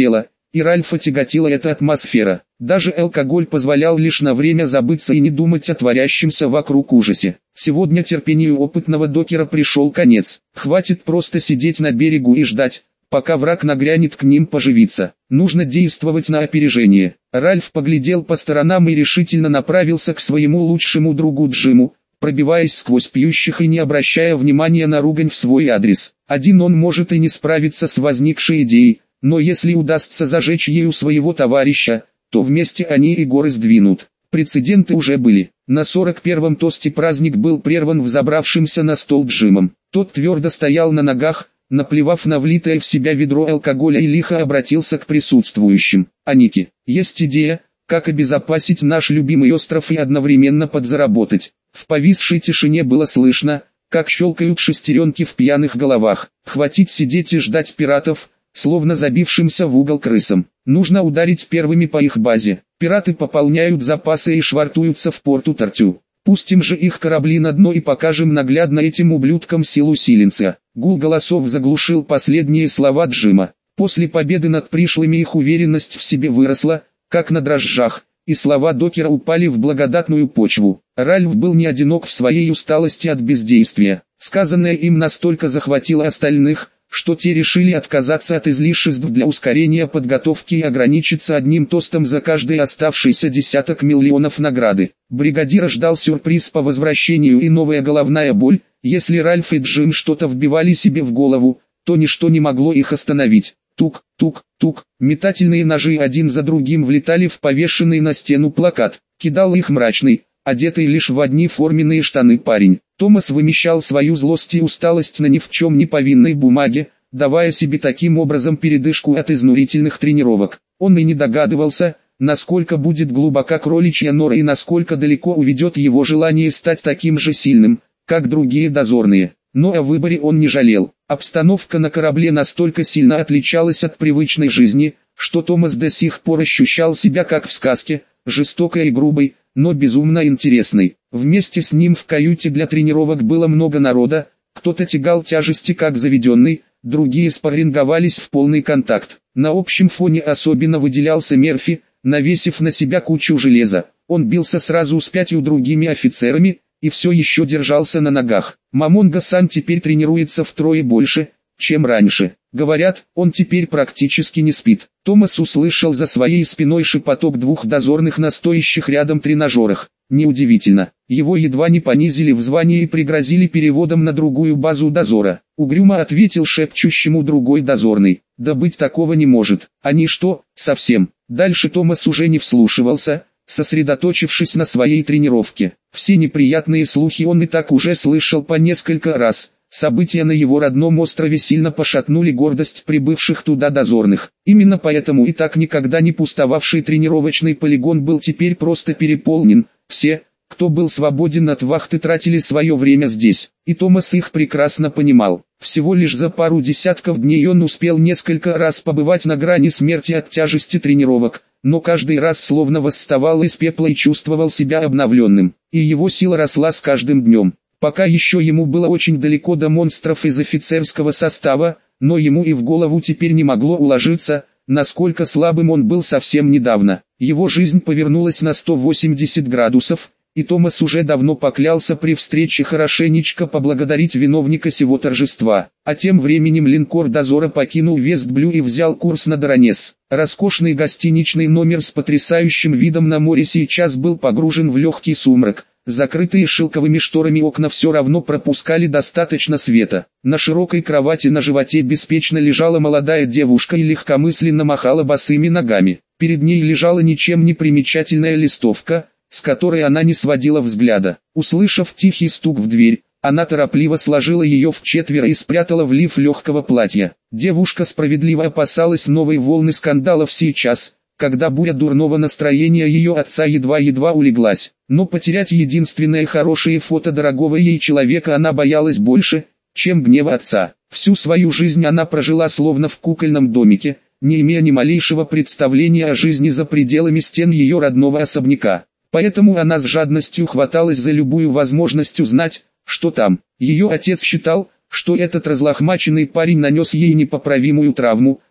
Speaker 1: и Ральфа тяготила эта атмосфера. Даже алкоголь позволял лишь на время забыться и не думать о творящемся вокруг ужасе. Сегодня терпению опытного докера пришел конец. Хватит просто сидеть на берегу и ждать, пока враг нагрянет к ним поживиться. Нужно действовать на опережение. Ральф поглядел по сторонам и решительно направился к своему лучшему другу Джиму, пробиваясь сквозь пьющих и не обращая внимания на ругань в свой адрес. Один он может и не справиться с возникшей идеей, но если удастся зажечь ею своего товарища, то вместе они и горы сдвинут. Прецеденты уже были. На сорок первом тосте праздник был прерван взобравшимся на стол Джимом. Тот твердо стоял на ногах, наплевав на влитое в себя ведро алкоголя, и лихо обратился к присутствующим. «А Ники, есть идея, как обезопасить наш любимый остров и одновременно подзаработать». В повисшей тишине было слышно, как щелкают шестеренки в пьяных головах. Хватит сидеть и ждать пиратов, словно забившимся в угол крысам. Нужно ударить первыми по их базе. Пираты пополняют запасы и швартуются в порту Тартю. Пустим же их корабли на дно и покажем наглядно этим ублюдкам силу силенца. Гул голосов заглушил последние слова Джима. После победы над пришлыми их уверенность в себе выросла, как на дрожжах, и слова докера упали в благодатную почву. Ральф был не одинок в своей усталости от бездействия. Сказанное им настолько захватило остальных, что те решили отказаться от излишеств для ускорения подготовки и ограничиться одним тостом за каждый оставшийся десяток миллионов награды. Бригадира ждал сюрприз по возвращению и новая головная боль. Если Ральф и Джим что-то вбивали себе в голову, то ничто не могло их остановить. Тук, тук, тук, метательные ножи один за другим влетали в повешенный на стену плакат. Кидал их мрачный, одетый лишь в одни форменные штаны парень. Томас вымещал свою злость и усталость на ни в чем не повинной бумаге, давая себе таким образом передышку от изнурительных тренировок. Он и не догадывался, насколько будет глубока кроличья нора и насколько далеко уведет его желание стать таким же сильным, как другие дозорные. Но о выборе он не жалел. Обстановка на корабле настолько сильно отличалась от привычной жизни, что Томас до сих пор ощущал себя как в сказке, жестокой и грубой, но безумно интересной. Вместе с ним в каюте для тренировок было много народа, кто-то тягал тяжести как заведенный, другие спарринговались в полный контакт. На общем фоне особенно выделялся Мерфи, навесив на себя кучу железа. Он бился сразу с пятью другими офицерами, и все еще держался на ногах. Мамонга-сан теперь тренируется втрое больше, чем раньше. Говорят, он теперь практически не спит. Томас услышал за своей спиной шепоток двух дозорных на стоящих рядом тренажерах. Неудивительно, его едва не понизили в звании и пригрозили переводом на другую базу дозора. Угрюмо ответил шепчущему другой дозорный: «Да быть такого не может. Они что, совсем?» Дальше Томас уже не вслушивался, сосредоточившись на своей тренировке. Все неприятные слухи он и так уже слышал по несколько раз. События на его родном острове сильно пошатнули гордость прибывших туда дозорных. Именно поэтому и так никогда не пустовавший тренировочный полигон был теперь просто переполнен. Все, кто был свободен от вахты, тратили свое время здесь. И Томас их прекрасно понимал. Всего лишь за пару десятков дней он успел несколько раз побывать на грани смерти от тяжести тренировок, но каждый раз словно восставал из пепла и чувствовал себя обновленным. И его сила росла с каждым днем. Пока еще ему было очень далеко до монстров из офицерского состава, но ему и в голову теперь не могло уложиться, насколько слабым он был совсем недавно. Его жизнь повернулась на сто восемьдесят градусов, и Томас уже давно поклялся при встрече хорошенечко поблагодарить виновника сего торжества. А тем временем линкор дозора покинул Вестблю и взял курс на Доронес. Роскошный гостиничный номер с потрясающим видом на море сейчас был погружен в легкий сумрак. Закрытые шелковыми шторами окна все равно пропускали достаточно света. На широкой кровати на животе беспечно лежала молодая девушка и легкомысленно махала босыми ногами. Перед ней лежала ничем не примечательная листовка, с которой она не сводила взгляда. Услышав тихий стук в дверь, она торопливо сложила ее в четверо и спрятала в лиф легкого платья. Девушка справедливо опасалась новой волны скандалов сейчас, когда буря дурного настроения ее отца едва-едва улеглась. Но потерять единственное хорошее фото дорогого ей человека она боялась больше, чем гнева отца. Всю свою жизнь она прожила словно в кукольном домике, не имея ни малейшего представления о жизни за пределами стен ее родного особняка. Поэтому она с жадностью хваталась за любую возможность узнать, что там. Ее отец считал, что этот разлохмаченный парень нанес ей непоправимую травму,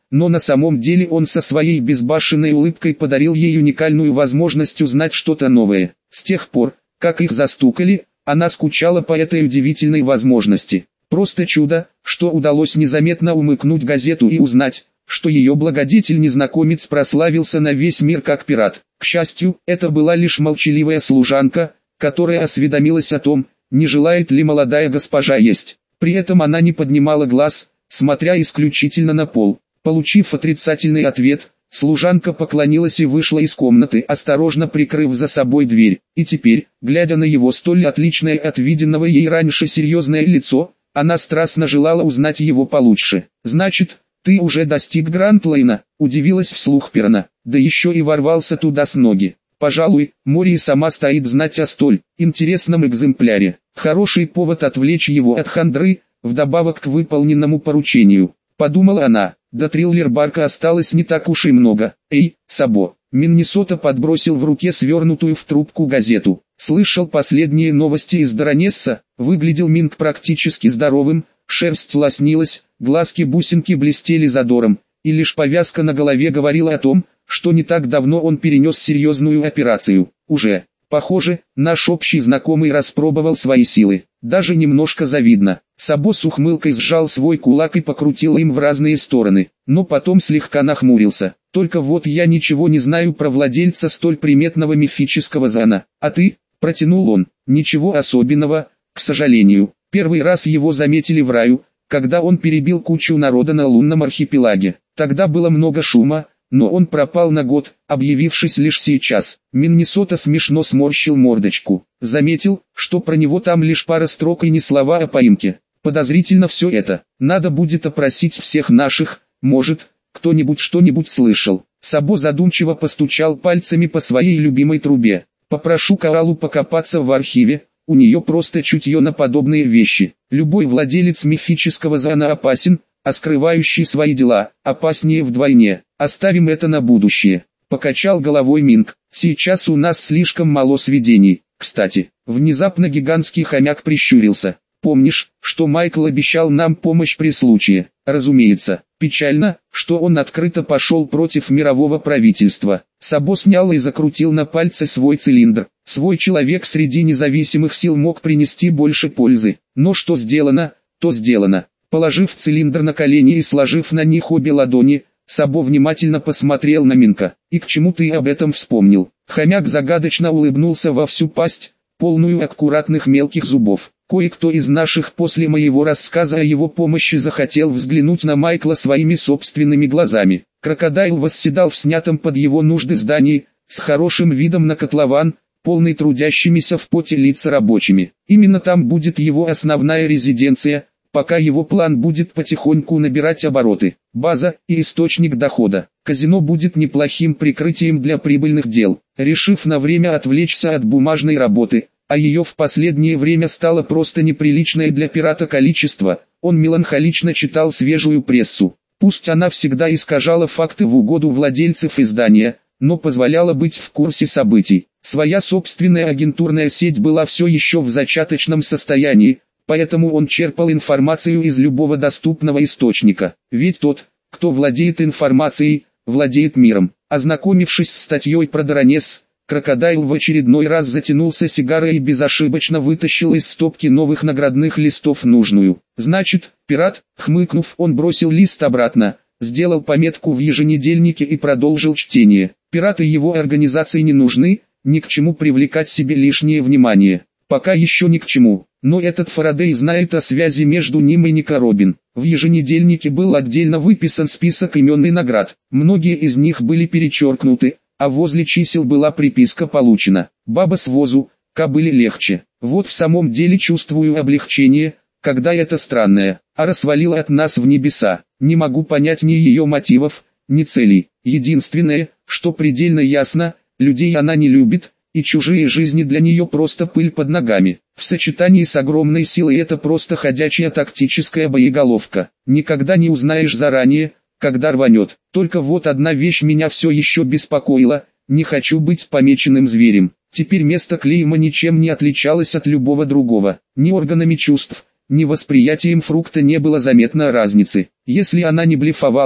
Speaker 1: но на самом деле он со своей безбашенной улыбкой подарил ей уникальную возможность узнать что-то новое. С тех пор, как их застукали, она скучала по этой удивительной возможности. Просто чудо, что удалось незаметно умыкнуть газету и узнать, что ее благодетель-незнакомец прославился на весь мир как пират. К счастью, это была лишь молчаливая служанка, которая осведомилась о том, не желает ли молодая госпожа есть. При этом она не поднимала глаз, смотря исключительно на пол. Получив отрицательный ответ, служанка поклонилась и вышла из комнаты, осторожно прикрыв за собой дверь. И теперь, глядя на его столь отличное от виденного ей раньше серьезное лицо, она страстно желала узнать его получше. «Значит, ты уже достиг Гранд-Лейна?» – удивилась вслух Перна. «Да еще и ворвался туда с ноги. Пожалуй, Мори сама стоит знать о столь интересном экземпляре. Хороший повод отвлечь его от хандры, вдобавок к выполненному поручению», – подумала она. До триллер-барка осталось не так уж и много. «Эй, Сабо!» Миннесота подбросил в руке свернутую в трубку газету. «Слышал последние новости из Даронесса?» Выглядел Минг практически здоровым, шерсть лоснилась, глазки-бусинки блестели задором, и лишь повязка на голове говорила о том, что не так давно он перенес серьезную операцию. «Уже, похоже, наш общий знакомый распробовал свои силы. Даже немножко завидно». Сабо с ухмылкой сжал свой кулак и покрутил им в разные стороны, но потом слегка нахмурился. «Только вот я ничего не знаю про владельца столь приметного мифического зана. А ты?» – протянул он. «Ничего особенного, к сожалению. Первый раз его заметили в раю, когда он перебил кучу народа на лунном архипелаге. Тогда было много шума, но он пропал на год, объявившись лишь сейчас». Миннесота смешно сморщил мордочку. Заметил, что про него там лишь пара строк и ни слова о поимке. Подозрительно все это. Надо будет опросить всех наших, может, кто-нибудь что-нибудь слышал. Сабо задумчиво постучал пальцами по своей любимой трубе. «Попрошу Коалу покопаться в архиве, у нее просто чутье на подобные вещи. Любой владелец мифического зана опасен, а скрывающий свои дела опаснее вдвойне. Оставим это на будущее». Покачал головой Минг. «Сейчас у нас слишком мало сведений. Кстати, внезапно гигантский хомяк прищурился. Помнишь, что Майкл обещал нам помощь при случае?» «Разумеется. Печально, что он открыто пошел против мирового правительства». Сабо снял и закрутил на пальце свой цилиндр. Свой человек среди независимых сил мог принести больше пользы. Но что сделано, то сделано. Положив цилиндр на колени и сложив на них обе ладони, Сабо внимательно посмотрел на Минка. «И к чему ты об этом вспомнил?» Хомяк загадочно улыбнулся во всю пасть, полную аккуратных мелких зубов. «Кое-кто из наших после моего рассказа о его помощи захотел взглянуть на Майкла своими собственными глазами. Крокодайл восседал в снятом под его нужды здании, с хорошим видом на котлован, полный трудящимися в поте лица рабочими. Именно там будет его основная резиденция, пока его план будет потихоньку набирать обороты. База и источник дохода. Казино будет неплохим прикрытием для прибыльных дел». Решив на время отвлечься от бумажной работы, а ее в последнее время стало просто неприличное для пирата количество, он меланхолично читал свежую прессу. Пусть она всегда искажала факты в угоду владельцев издания, но позволяла быть в курсе событий. Своя собственная агентурная сеть была все еще в зачаточном состоянии, поэтому он черпал информацию из любого доступного источника. Ведь тот, кто владеет информацией, владеет миром. Ознакомившись с статьей про Даронесс, Крокодайл в очередной раз затянулся сигарой и безошибочно вытащил из стопки новых наградных листов нужную. «Значит, пират», хмыкнув, он бросил лист обратно, сделал пометку в еженедельнике и продолжил чтение. «Пираты его организации не нужны, ни к чему привлекать себе лишнее внимание. Пока еще ни к чему. Но этот Фарадей знает о связи между ним и Нико Робин». В еженедельнике был отдельно выписан список имен и наград. Многие из них были перечеркнуты, а возле чисел была приписка «получена». Баба с возу, кобыле легче. Вот в самом деле чувствую облегчение, когда это странное, а свалила от нас в небеса. Не могу понять ни ее мотивов, ни целей. Единственное, что предельно ясно, людей она не любит, и чужие жизни для нее просто пыль под ногами. В сочетании с огромной силой это просто ходячая тактическая боеголовка. Никогда не узнаешь заранее, когда рванет. Только вот одна вещь меня все еще беспокоила: не хочу быть помеченным зверем. Теперь место клейма ничем не отличалось от любого другого. Ни органами чувств, ни восприятием фрукта не было заметно разницы. Если она не блефовала,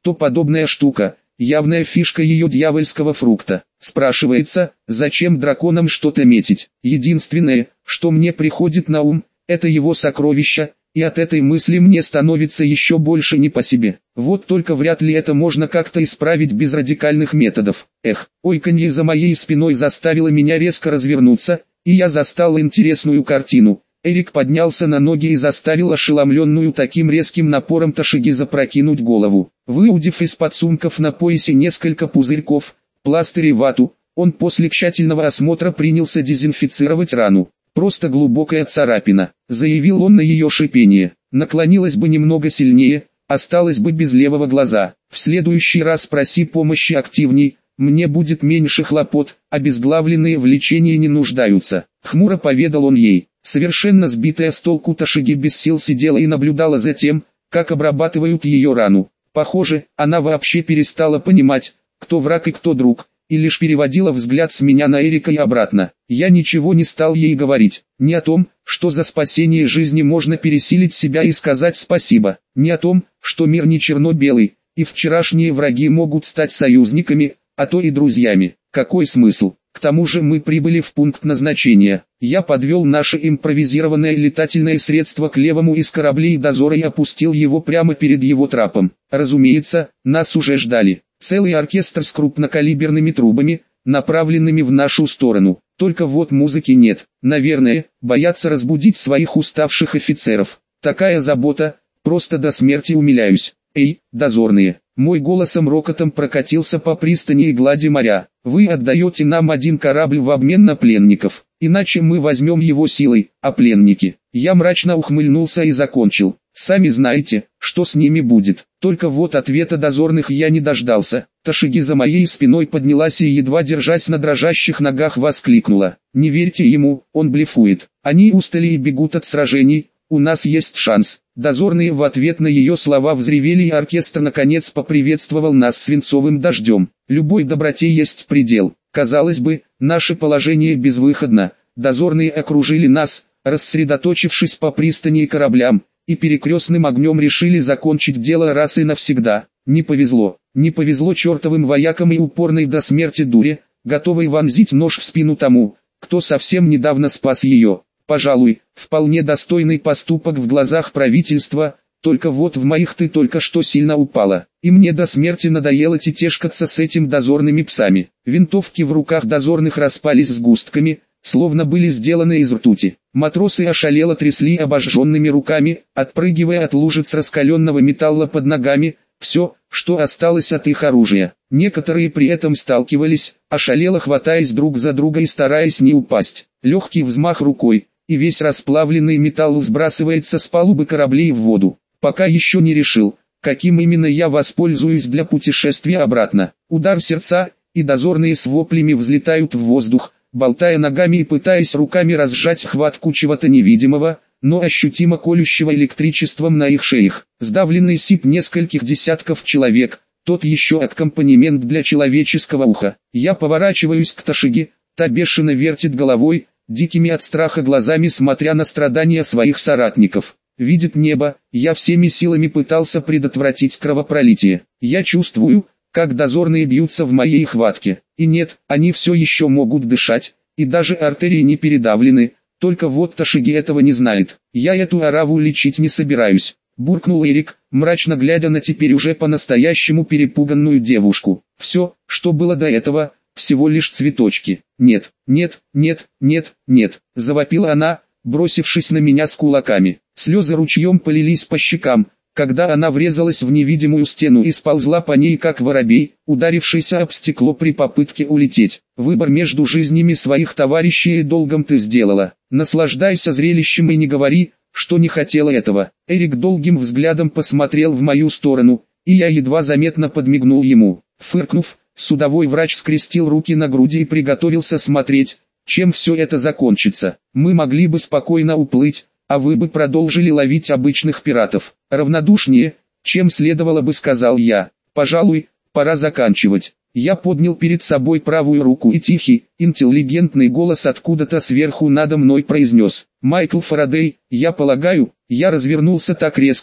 Speaker 1: то подобная штука – явная фишка ее дьявольского фрукта. Спрашивается, зачем драконам что-то метить? Единственное, что мне приходит на ум, это его сокровища, и от этой мысли мне становится еще больше не по себе. Вот только вряд ли это можно как-то исправить без радикальных методов. Эх, ойканье за моей спиной заставило меня резко развернуться, и я застал интересную картину. Эрик поднялся на ноги и заставил ошеломленную таким резким напором Тошиги запрокинуть голову. Выудив из-под сумков на поясе несколько пузырьков, пластырь и вату, он после тщательного осмотра принялся дезинфицировать рану. «Просто глубокая царапина», — заявил он на ее шипение. «Наклонилась бы немного сильнее, осталась бы без левого глаза. В следующий раз проси помощи активней, мне будет меньше хлопот, обезглавленные в лечении не нуждаются». Хмуро поведал он ей. Совершенно сбитая с толку Тошиги без сил сидела и наблюдала за тем, как обрабатывают ее рану. Похоже, она вообще перестала понимать, кто враг и кто друг, и лишь переводила взгляд с меня на Эрика и обратно. Я ничего не стал ей говорить, ни о том, что за спасение жизни можно пересилить себя и сказать спасибо, ни о том, что мир не черно-белый, и вчерашние враги могут стать союзниками, а то и друзьями. Какой смысл? К тому же мы прибыли в пункт назначения. Я подвел наше импровизированное летательное средство к левому из кораблей дозора и опустил его прямо перед его трапом. Разумеется, нас уже ждали. Целый оркестр с крупнокалиберными трубами, направленными в нашу сторону. Только вот музыки нет. Наверное, боятся разбудить своих уставших офицеров. Такая забота, просто до смерти умиляюсь. Эй, дозорные! Мой голосом рокотом прокатился по пристани и глади моря. Вы отдаете нам один корабль в обмен на пленников, иначе мы возьмем его силой, а пленники. Я мрачно ухмыльнулся и закончил. Сами знаете, что с ними будет. Только вот ответа дозорных я не дождался. Тошиги за моей спиной поднялась и, едва держась на дрожащих ногах, воскликнула. Не верьте ему, он блефует. Они устали и бегут от сражений. У нас есть шанс. Дозорные в ответ на ее слова взревели, и оркестр наконец поприветствовал нас свинцовым дождем. Любой доброте есть предел. Казалось бы, наше положение безвыходно. Дозорные окружили нас, рассредоточившись по пристани и кораблям, и перекрестным огнем решили закончить дело раз и навсегда. Не повезло. Не повезло чертовым воякам и упорной до смерти дуре, готовой вонзить нож в спину тому, кто совсем недавно спас ее. Пожалуй, вполне достойный поступок в глазах правительства, только вот в моих ты только что сильно упала, и мне до смерти надоело тетешкаться с этим дозорными псами. Винтовки в руках дозорных распались сгустками, словно были сделаны из ртути. Матросы ошалело трясли обожженными руками, отпрыгивая от лужиц раскаленного металла под ногами, все, что осталось от их оружия. Некоторые при этом сталкивались, ошалело хватаясь друг за друга и стараясь не упасть. Легкий взмах рукой, и весь расплавленный металл сбрасывается с палубы кораблей в воду. Пока еще не решил, каким именно я воспользуюсь для путешествия обратно. Удар сердца, и дозорные с воплями взлетают в воздух, болтая ногами и пытаясь руками разжать хватку чего-то невидимого, но ощутимо колющего электричеством на их шеях. Сдавленный сип нескольких десятков человек, тот еще аккомпанемент для человеческого уха. Я поворачиваюсь к Тошиге, та бешено вертит головой, дикими от страха глазами смотря на страдания своих соратников. Видит небо, я всеми силами пытался предотвратить кровопролитие. Я чувствую, как дозорные бьются в моей хватке. И нет, они все еще могут дышать, и даже артерии не передавлены, только вот Тошиги этого не знает. Я эту ораву лечить не собираюсь, буркнул Эрик, мрачно глядя на теперь уже по-настоящему перепуганную девушку. Все, что было до этого, всего лишь цветочки. Нет, нет, нет, нет, нет, завопила она, бросившись на меня с кулаками. Слезы ручьем полились по щекам, когда она врезалась в невидимую стену и сползла по ней как воробей, ударившийся об стекло при попытке улететь. Выбор между жизнями своих товарищей и долгом ты сделала. Наслаждайся зрелищем и не говори, что не хотела этого. Эрик долгим взглядом посмотрел в мою сторону, и я едва заметно подмигнул ему. Фыркнув, судовой врач скрестил руки на груди и приготовился смотреть, чем все это закончится. Мы могли бы спокойно уплыть, а вы бы продолжили ловить обычных пиратов. Равнодушнее, чем следовало бы, сказал я. Пожалуй, пора заканчивать. Я поднял перед собой правую руку, и тихий, интеллигентный голос откуда-то сверху надо мной произнес: «Майкл Фарадей, я полагаю». Я развернулся так резко,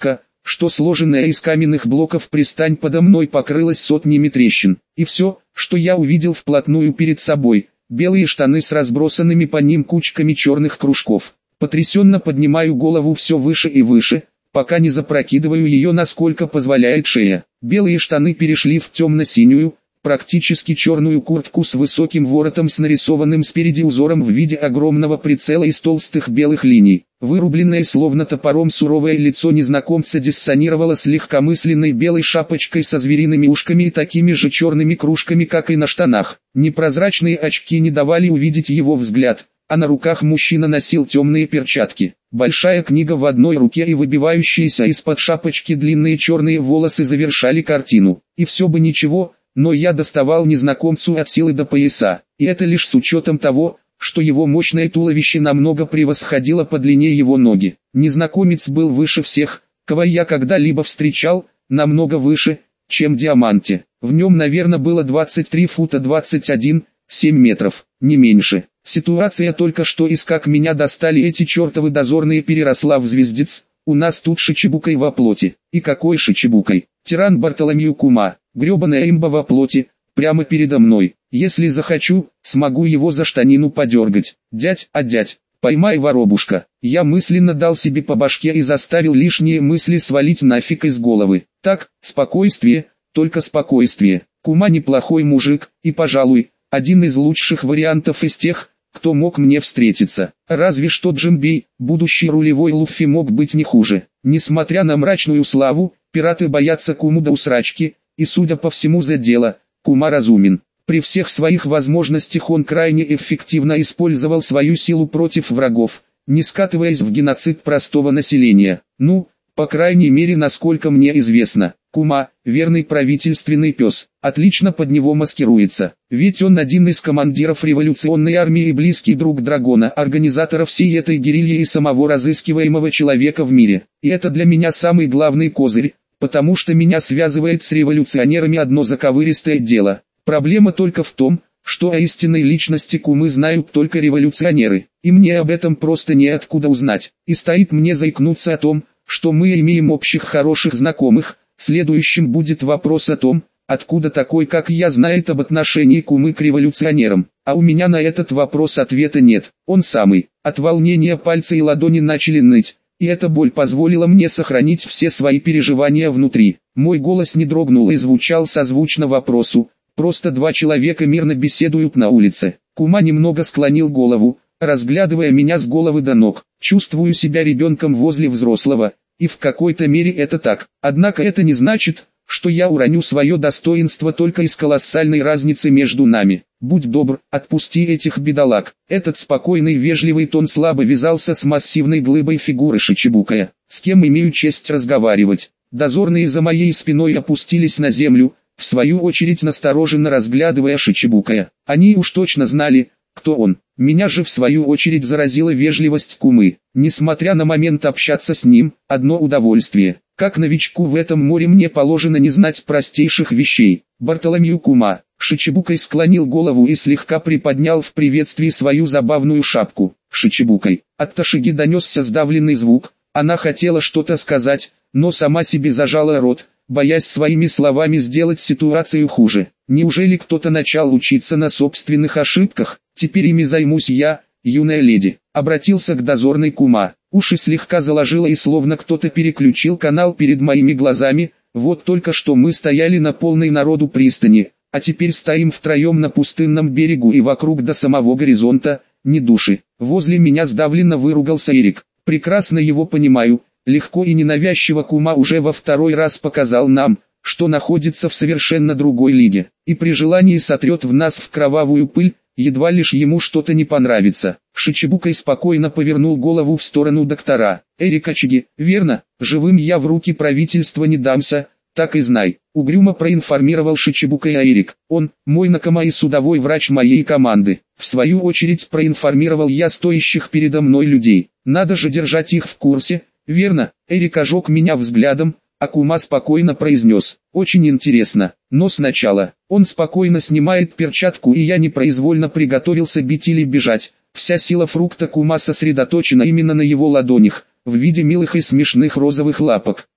Speaker 1: что сложенная из каменных блоков пристань подо мной покрылась сотнями трещин. И все, что я увидел вплотную перед собой, белые штаны с разбросанными по ним кучками черных кружков. Потрясенно поднимаю голову все выше и выше, пока не запрокидываю ее, насколько позволяет шея. Белые штаны перешли в темно-синюю, практически черную куртку с высоким воротом с нарисованным спереди узором в виде огромного прицела из толстых белых линий. Вырубленное словно топором суровое лицо незнакомца диссонировало с легкомысленной белой шапочкой со звериными ушками и такими же черными кружками, как и на штанах. Непрозрачные очки не давали увидеть его взгляд, а на руках мужчина носил темные перчатки. Большая книга в одной руке и выбивающиеся из-под шапочки длинные черные волосы завершали картину. И все бы ничего, но я доставал незнакомцу от силы до пояса, и это лишь с учетом того, что его мощное туловище намного превосходило по длине его ноги. Незнакомец был выше всех, кого я когда-либо встречал, намного выше, чем Диаманте. В нем, наверное, было двадцать три фута двадцать один, семь метров, не меньше. Ситуация только что из как меня достали эти чертовы дозорные переросла в звездец. У нас тут Шичибукай во плоти. И какой Шичибукай? Тиран Бартоломью Кума, гребаная имба во плоти, прямо передо мной. Если захочу, смогу его за штанину подергать. Дядь, а дядь, поймай воробушка. Я мысленно дал себе по башке и заставил лишние мысли свалить нафиг из головы. Так, спокойствие, только спокойствие. Кума неплохой мужик, и, пожалуй, один из лучших вариантов из тех, кто мог мне встретиться. Разве что Джимбей, будущий рулевой Луффи, мог быть не хуже. Несмотря на мрачную славу, пираты боятся Куму до усрачки, и судя по всему за дело, Кума разумен. При всех своих возможностях он крайне эффективно использовал свою силу против врагов, не скатываясь в геноцид простого населения. Ну, по крайней мере, насколько мне известно, Кума, верный правительственный пес, отлично под него маскируется. Ведь он один из командиров революционной армии и близкий друг Драгона, организатора всей этой герильи и самого разыскиваемого человека в мире. И это для меня самый главный козырь, потому что меня связывает с революционерами одно заковыристое дело. Проблема только в том, что о истинной личности Кумы знают только революционеры, и мне об этом просто неоткуда узнать. И стоит мне заикнуться о том, что мы имеем общих хороших знакомых, следующим будет вопрос о том, откуда такой как я знает об отношении Кумы к революционерам. А у меня на этот вопрос ответа нет. Он самый. От волнения пальцы и ладони начали ныть, и эта боль позволила мне сохранить все свои переживания внутри. Мой голос не дрогнул и звучал созвучно вопросу. Просто два человека мирно беседуют на улице. Кума немного склонил голову, разглядывая меня с головы до ног. Чувствую себя ребенком возле взрослого, и в какой-то мере это так. Однако это не значит, что я уроню свое достоинство только из колоссальной разницы между нами. Будь добр, отпусти этих бедолаг. Этот спокойный вежливый тон слабо вязался с массивной глыбой фигуры Шичибукая. С кем имею честь разговаривать? Дозорные за моей спиной опустились на землю, в свою очередь настороженно разглядывая Шичибукая. Они уж точно знали, кто он. Меня же в свою очередь заразила вежливость Кумы. Несмотря на момент общаться с ним, одно удовольствие. Как новичку в этом море мне положено не знать простейших вещей. Бартоломью Кума. Шичибукай склонил голову и слегка приподнял в приветствии свою забавную шапку. Шичибукай. От Ташиги донесся сдавленный звук. Она хотела что-то сказать, но сама себе зажала рот, боясь своими словами сделать ситуацию хуже. Неужели кто-то начал учиться на собственных ошибках? Теперь ими займусь я, юная леди. Обратился к дозорной Кума. Уши слегка заложило и словно кто-то переключил канал перед моими глазами. Вот только что мы стояли на полной народу пристани, а теперь стоим втроем на пустынном берегу и вокруг до самого горизонта, ни души. Возле меня сдавленно выругался Эрик. Прекрасно его понимаю. Легко и ненавязчиво Кума уже во второй раз показал нам, что находится в совершенно другой лиге, и при желании сотрет в нас в кровавую пыль, едва лишь ему что-то не понравится. Шичибукай спокойно повернул голову в сторону доктора. Эрик Ачиги, верно, живым я в руки правительства не дамся, так и знай. Угрюмо проинформировал Шичибукай Эрик. Он, мой накома и судовой врач моей команды. В свою очередь проинформировал я стоящих передо мной людей. Надо же держать их в курсе. Верно, Эрик ожег меня взглядом, а Кума спокойно произнес. Очень интересно, но сначала. Он спокойно снимает перчатку, и я непроизвольно приготовился бить или бежать. Вся сила фрукта Кума сосредоточена именно на его ладонях, в виде милых и смешных розовых лапок.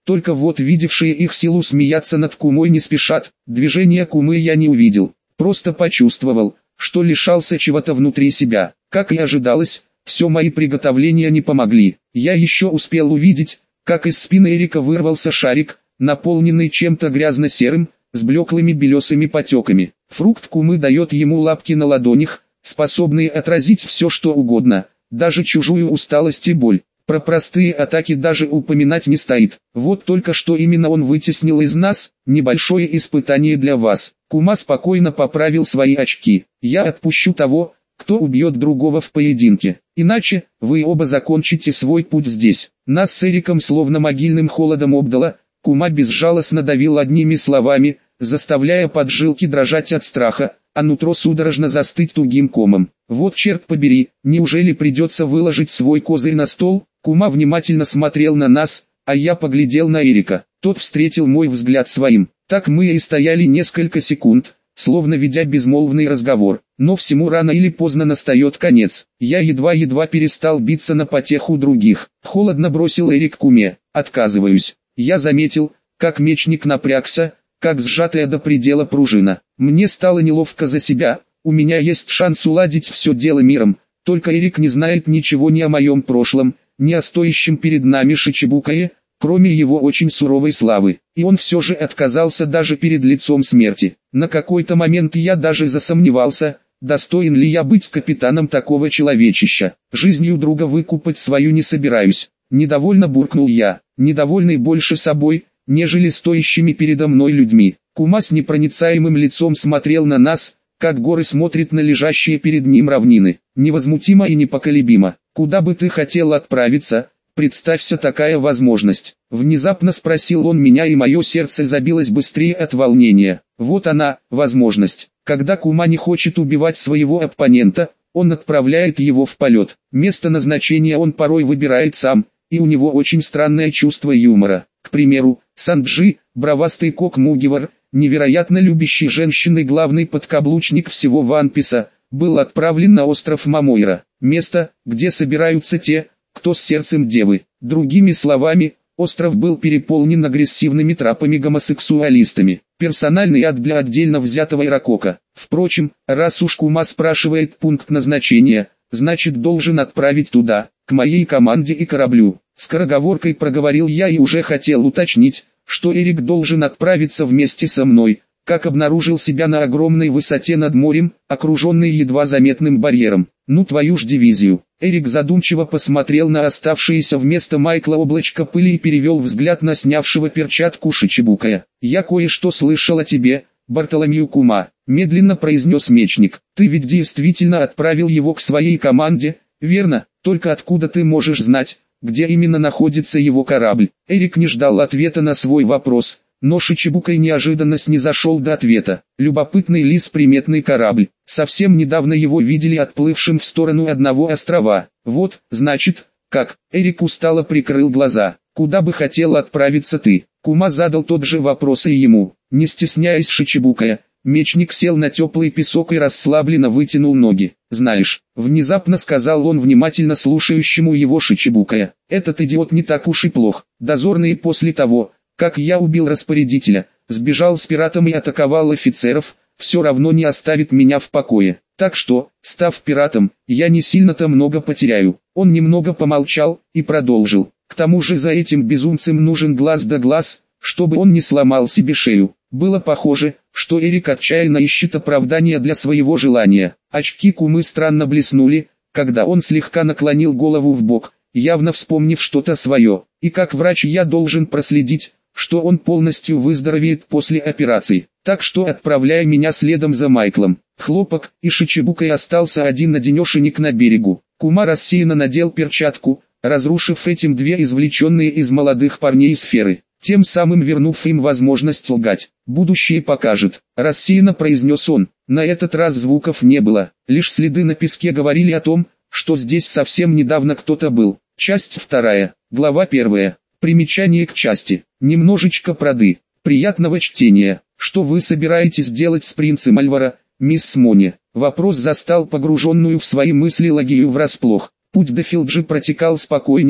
Speaker 1: только вот видевшие их силу смеяться над Кумой не спешат. Движения Кумы я не увидел, просто почувствовал, что лишался чего-то внутри себя. Как и ожидалось, все мои приготовления не помогли. Я еще успел увидеть, как из спины Эрика вырвался шарик, наполненный чем-то грязно-серым, с блеклыми белесыми потеками. Фрукт Кумы дает ему лапки на ладонях, способные отразить все что угодно, даже чужую усталость и боль. Про простые атаки даже упоминать не стоит. Вот только что именно он вытеснил из нас, небольшое испытание для вас. Кума спокойно поправил свои очки. Я отпущу того, кто убьет другого в поединке. Иначе, вы оба закончите свой путь здесь. Нас с Эриком словно могильным холодом обдало. Кума безжалостно давил одними словами, заставляя поджилки дрожать от страха, а нутро судорожно застыть тугим комом. Вот черт побери, неужели придется выложить свой козырь на стол? Кума внимательно смотрел на нас, а я поглядел на Эрика. Тот встретил мой взгляд своим. Так мы и стояли несколько секунд, словно ведя безмолвный разговор. Но всему рано или поздно настает конец. Я едва-едва перестал биться на потеху других. Холодно бросил Эрик Куме. Отказываюсь. Я заметил, как мечник напрягся, как сжатая до предела пружина. Мне стало неловко за себя. У меня есть шанс уладить все дело миром. Только Эрик не знает ничего ни о моем прошлом, ни о стоящем перед нами Шичибукае, кроме его очень суровой славы. И он все же отказался даже перед лицом смерти. На какой-то момент я даже засомневался, достоин ли я быть капитаном такого человечища. Жизнью друга выкупать свою не собираюсь. Недовольно буркнул я, недовольный больше собой, нежели стоящими передо мной людьми. Кума с непроницаемым лицом смотрел на нас, как горы смотрят на лежащие перед ним равнины. Невозмутимо и непоколебимо. «Куда бы ты хотел отправиться? Представься такая возможность». Внезапно спросил он меня, и мое сердце забилось быстрее от волнения. Вот она, возможность. Когда Кума не хочет убивать своего оппонента, он отправляет его в полет. Место назначения он порой выбирает сам, и у него очень странное чувство юмора. К примеру, Санджи, бравастый кок Мугивар, невероятно любящий женщин и главный подкаблучник всего Ванписа, был отправлен на остров Мамойра, место, где собираются те, кто с сердцем девы. Другими словами, остров был переполнен агрессивными трапами-гомосексуалистами. Персональный ад для отдельно взятого Иракока. Впрочем, раз уж Кума спрашивает пункт назначения, значит должен отправить туда, к моей команде и кораблю. Скороговоркой проговорил я и уже хотел уточнить, что Эрик должен отправиться вместе со мной, как обнаружил себя на огромной высоте над морем, окруженной едва заметным барьером. Ну твою ж дивизию. Эрик задумчиво посмотрел на оставшееся вместо Майкла облачко пыли и перевел взгляд на снявшего перчатку Шичибукая. «Я кое-что слышал о тебе, Бартоломью Кума», — медленно произнес мечник. «Ты ведь действительно отправил его к своей команде, верно? Только откуда ты можешь знать, где именно находится его корабль?» Эрик не ждал ответа на свой вопрос, но Шичибукай неожиданно снизошел до ответа. «Любопытный лис, приметный корабль. Совсем недавно его видели отплывшим в сторону одного острова. Вот, значит, как?» Эрик устало прикрыл глаза. «Куда бы хотел отправиться ты?» Кума задал тот же вопрос и ему. Не стесняясь Шичибукая, мечник сел на теплый песок и расслабленно вытянул ноги. «Знаешь», — внезапно сказал он внимательно слушающему его Шичибукая, «этот идиот не так уж и плох. Дозорные после того, как я убил распорядителя, сбежал с пиратом и атаковал офицеров, все равно не оставит меня в покое. Так что, став пиратом, я не сильно-то много потеряю». Он немного помолчал и продолжил. «К тому же за этим безумцем нужен глаз да глаз, чтобы он не сломал себе шею». Было похоже, что Эрик отчаянно ищет оправдания для своего желания. Очки Кумы странно блеснули, когда он слегка наклонил голову вбок, явно вспомнив что-то свое. «И как врач я должен проследить, что он полностью выздоровеет после операции. Так что отправляй меня следом за Майклом». Хлопок, и Шичибукай остался один-одинешенек на берегу. Кума рассеянно надел перчатку, разрушив этим две извлеченные из молодых парней сферы, тем самым вернув им возможность лгать. «Будущее покажет», — рассеянно произнес он. На этот раз звуков не было, лишь следы на песке говорили о том, что здесь совсем недавно кто-то был. Часть вторая, глава первая. Примечание к части. Немножечко проды. Приятного чтения. «Что вы собираетесь делать с принцем Альвара, мисс Мони?» Вопрос застал погруженную в свои мысли Лагию врасплох. Путь до Филджи протекал спокойнее,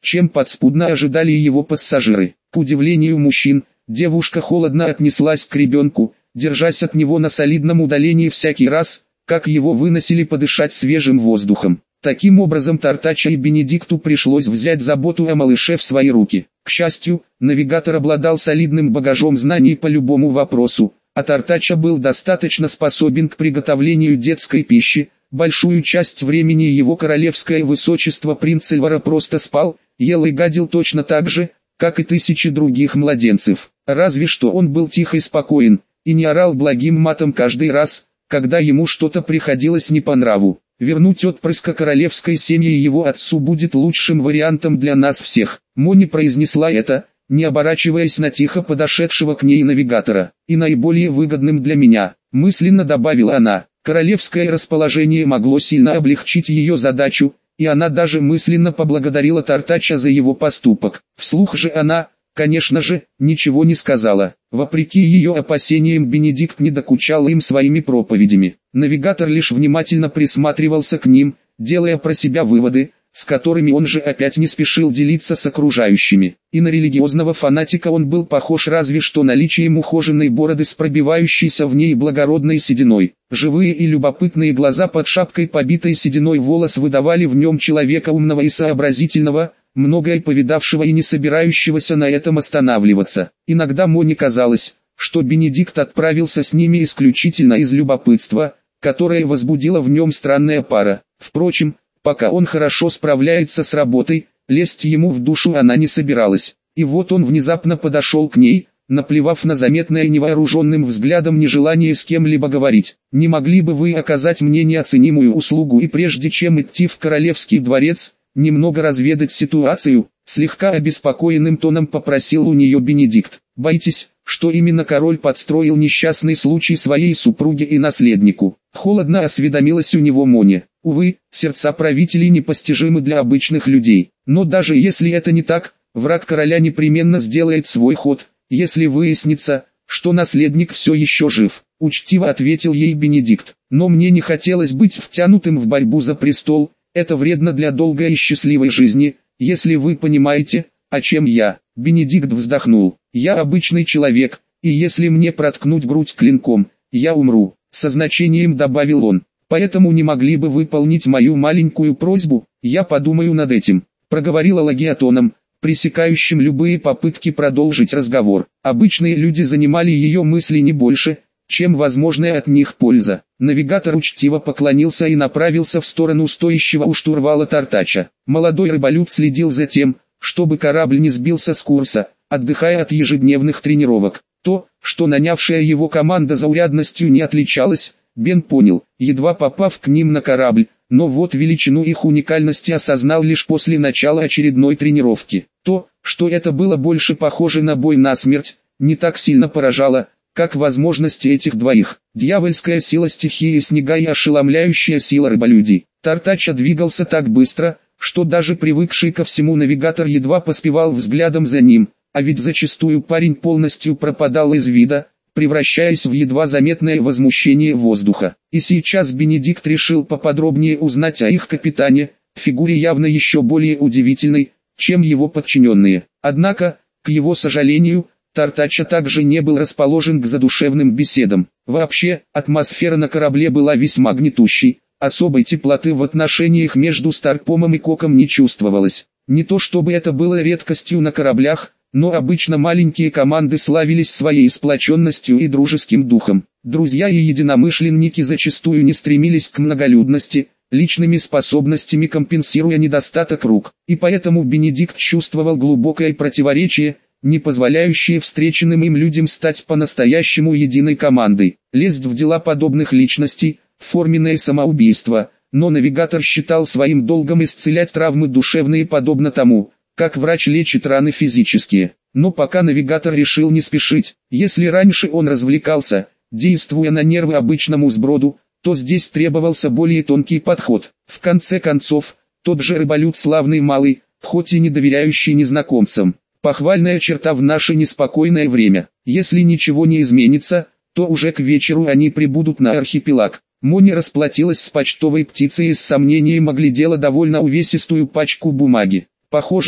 Speaker 1: чем подспудно ожидали его пассажиры. К удивлению мужчин, девушка холодно отнеслась к ребенку, держась от него на солидном удалении всякий раз, как его выносили подышать свежим воздухом. Таким образом Тартача и Бенедикту пришлось взять заботу о малыше в свои руки. К счастью, навигатор обладал солидным багажом знаний по любому вопросу, а Тартача был достаточно способен к приготовлению детской пищи. Большую часть времени его королевское высочество принц Эльвара просто спал, ел и гадил точно так же, как и тысячи других младенцев. Разве что он был тих и спокоен, и не орал благим матом каждый раз, когда ему что-то приходилось не по нраву. Вернуть отпрыска королевской семьи его отцу будет лучшим вариантом для нас всех. Мони произнесла это, не оборачиваясь на тихо подошедшего к ней навигатора. И наиболее выгодным для меня, мысленно добавила она. Королевское расположение могло сильно облегчить ее задачу, и она даже мысленно поблагодарила Тартача за его поступок. Вслух же она, конечно же, ничего не сказала. Вопреки ее опасениям Бенедикт не докучал им своими проповедями. Навигатор лишь внимательно присматривался к ним, делая про себя выводы, с которыми он же опять не спешил делиться с окружающими. И на религиозного фанатика он был похож разве что наличием ухоженной бороды с пробивающейся в ней благородной сединой. Живые и любопытные глаза под шапкой побитой сединой волос выдавали в нем человека умного и сообразительного, многое повидавшего и не собирающегося на этом останавливаться. Иногда Моне казалось, что Бенедикт отправился с ними исключительно из любопытства, которое возбудила в нем странная пара. Впрочем, пока он хорошо справляется с работой, лезть ему в душу она не собиралась. И вот он внезапно подошел к ней, наплевав на заметное невооруженным взглядом нежелание с кем-либо говорить. «Не могли бы вы оказать мне неоценимую услугу и прежде чем идти в королевский дворец, немного разведать ситуацию?» Слегка обеспокоенным тоном попросил у нее Бенедикт. «Боитесь, что именно король подстроил несчастный случай своей супруге и наследнику?» Холодно осведомилась у него Моня. Увы, сердца правителей непостижимы для обычных людей. Но даже если это не так, враг короля непременно сделает свой ход, если выяснится, что наследник все еще жив. Учтиво ответил ей Бенедикт. Но мне не хотелось быть втянутым в борьбу за престол, это вредно для долгой и счастливой жизни, если вы понимаете, о чем я. Бенедикт вздохнул. Я обычный человек, и если мне проткнуть грудь клинком, я умру. Со значением добавил он. Поэтому не могли бы выполнить мою маленькую просьбу? Я подумаю над этим. Проговорила Лагиатоном, пресекающим любые попытки продолжить разговор. Обычные люди занимали ее мысли не больше, чем возможная от них польза. Навигатор учтиво поклонился и направился в сторону стоящего у штурвала Тартача. Молодой рыболюб следил за тем, чтобы корабль не сбился с курса, отдыхая от ежедневных тренировок. То, что нанявшая его команда заурядностью не отличалась, Бен понял, едва попав к ним на корабль, но вот величину их уникальности осознал лишь после начала очередной тренировки. То, что это было больше похоже на бой насмерть, не так сильно поражало, как возможности этих двоих. Дьявольская сила стихии снега и ошеломляющая сила рыболюдей. Тартача двигался так быстро, что даже привыкший ко всему навигатор едва поспевал взглядом за ним, а ведь зачастую парень полностью пропадал из вида, превращаясь в едва заметное возмущение воздуха. И сейчас Бенедикт решил поподробнее узнать о их капитане, фигуре явно еще более удивительной, чем его подчиненные. Однако, к его сожалению, Тартача также не был расположен к задушевным беседам. Вообще, атмосфера на корабле была весьма гнетущей, особой теплоты в отношениях между Старпомом и Коком не чувствовалось. Не то чтобы это было редкостью на кораблях, но обычно маленькие команды славились своей сплоченностью и дружеским духом. Друзья и единомышленники зачастую не стремились к многолюдности, личными способностями компенсируя недостаток рук. И поэтому Бенедикт чувствовал глубокое противоречие, не позволяющее встреченным им людям стать по-настоящему единой командой. Лезть в дела подобных личностей – форменное самоубийство, но навигатор считал своим долгом исцелять травмы душевные подобно тому, как врач лечит раны физические. Но пока навигатор решил не спешить. Если раньше он развлекался, действуя на нервы обычному сброду, то здесь требовался более тонкий подход. В конце концов, тот же рыболюд славный малый, хоть и не доверяющий незнакомцам. Похвальная черта в наше неспокойное время. Если ничего не изменится, то уже к вечеру они прибудут на архипелаг. Мони расплатилась с почтовой птицей и с сомнением оглядела довольно увесистую пачку бумаги. Похоже,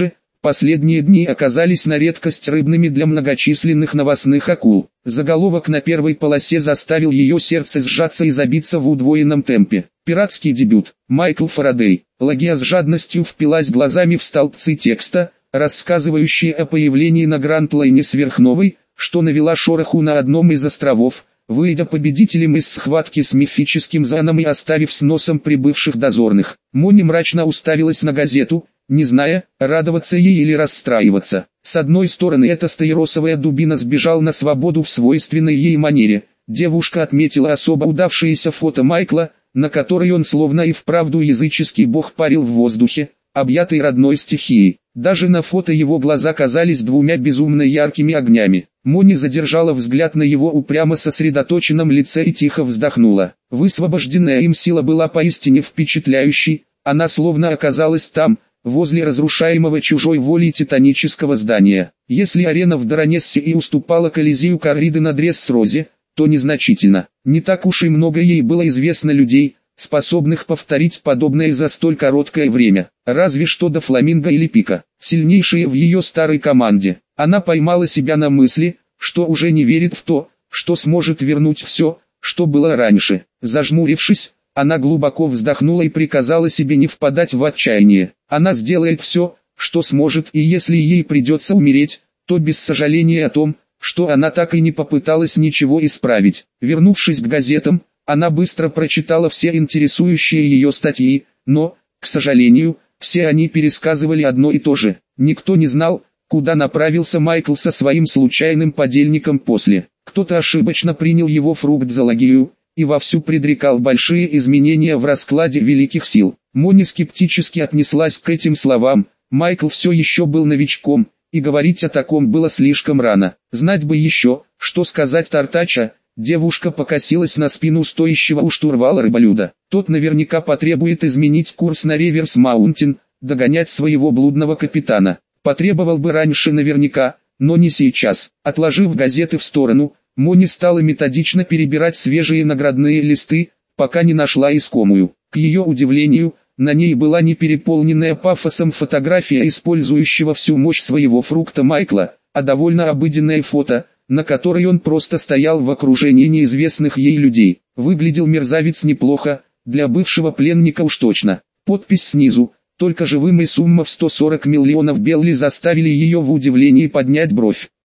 Speaker 1: Последние дни оказались на редкость рыбными для многочисленных новостных акул. Заголовок на первой полосе заставил ее сердце сжаться и забиться в удвоенном темпе. Пиратский дебют. Майкл Фарадей. Лагия с жадностью впилась глазами в столбцы текста, рассказывающие о появлении на Гранд-Лайне сверхновой, что навела шороху на одном из островов, выйдя победителем из схватки с мифическим Заном и оставив с носом прибывших дозорных. Мони мрачно уставилась на газету, не зная, радоваться ей или расстраиваться. С одной стороны, эта стаиросовая дубина сбежал на свободу в свойственной ей манере. Девушка отметила особо удавшееся фото Майкла, на которой он словно и вправду языческий бог парил в воздухе, объятый родной стихией. Даже на фото его глаза казались двумя безумно яркими огнями. Мони задержала взгляд на его упрямо сосредоточенном лице и тихо вздохнула. Высвобожденная им сила была поистине впечатляющей, она словно оказалась там, возле разрушаемого чужой волей титанического здания. Если арена в Даранессе и уступала Колизею Корриды на Дресс-Розе, то незначительно. Не так уж и много ей было известно людей, способных повторить подобное за столь короткое время. Разве что до Фламинго или Пика, сильнейшие в ее старой команде. Она поймала себя на мысли, что уже не верит в то, что сможет вернуть все, что было раньше. Зажмурившись, она глубоко вздохнула и приказала себе не впадать в отчаяние. Она сделает все, что сможет, и если ей придется умереть, то без сожаления о том, что она так и не попыталась ничего исправить. Вернувшись к газетам, она быстро прочитала все интересующие ее статьи, но, к сожалению, все они пересказывали одно и то же. Никто не знал, куда направился Майкл со своим случайным подельником после. Кто-то ошибочно принял его фрукт за лагию, и вовсю предрекал большие изменения в раскладе великих сил. Мони скептически отнеслась к этим словам. Майкл все еще был новичком, и говорить о таком было слишком рано. Знать бы еще, что сказать Тартача. Девушка покосилась на спину стоящего у штурвала рыболюда. Тот наверняка потребует изменить курс на Реверс-Маунтин, догонять своего блудного капитана. Потребовал бы раньше наверняка, но не сейчас. Отложив газеты в сторону, Мони стала методично перебирать свежие наградные листы, пока не нашла искомую. К ее удивлению, на ней была не переполненная пафосом фотография использующего всю мощь своего фрукта Майкла, а довольно обыденное фото, на которой он просто стоял в окружении неизвестных ей людей. Выглядел мерзавец неплохо, для бывшего пленника уж точно. Подпись снизу, только живым и сумма в сто сорок миллионов Белли заставили ее в удивлении поднять бровь.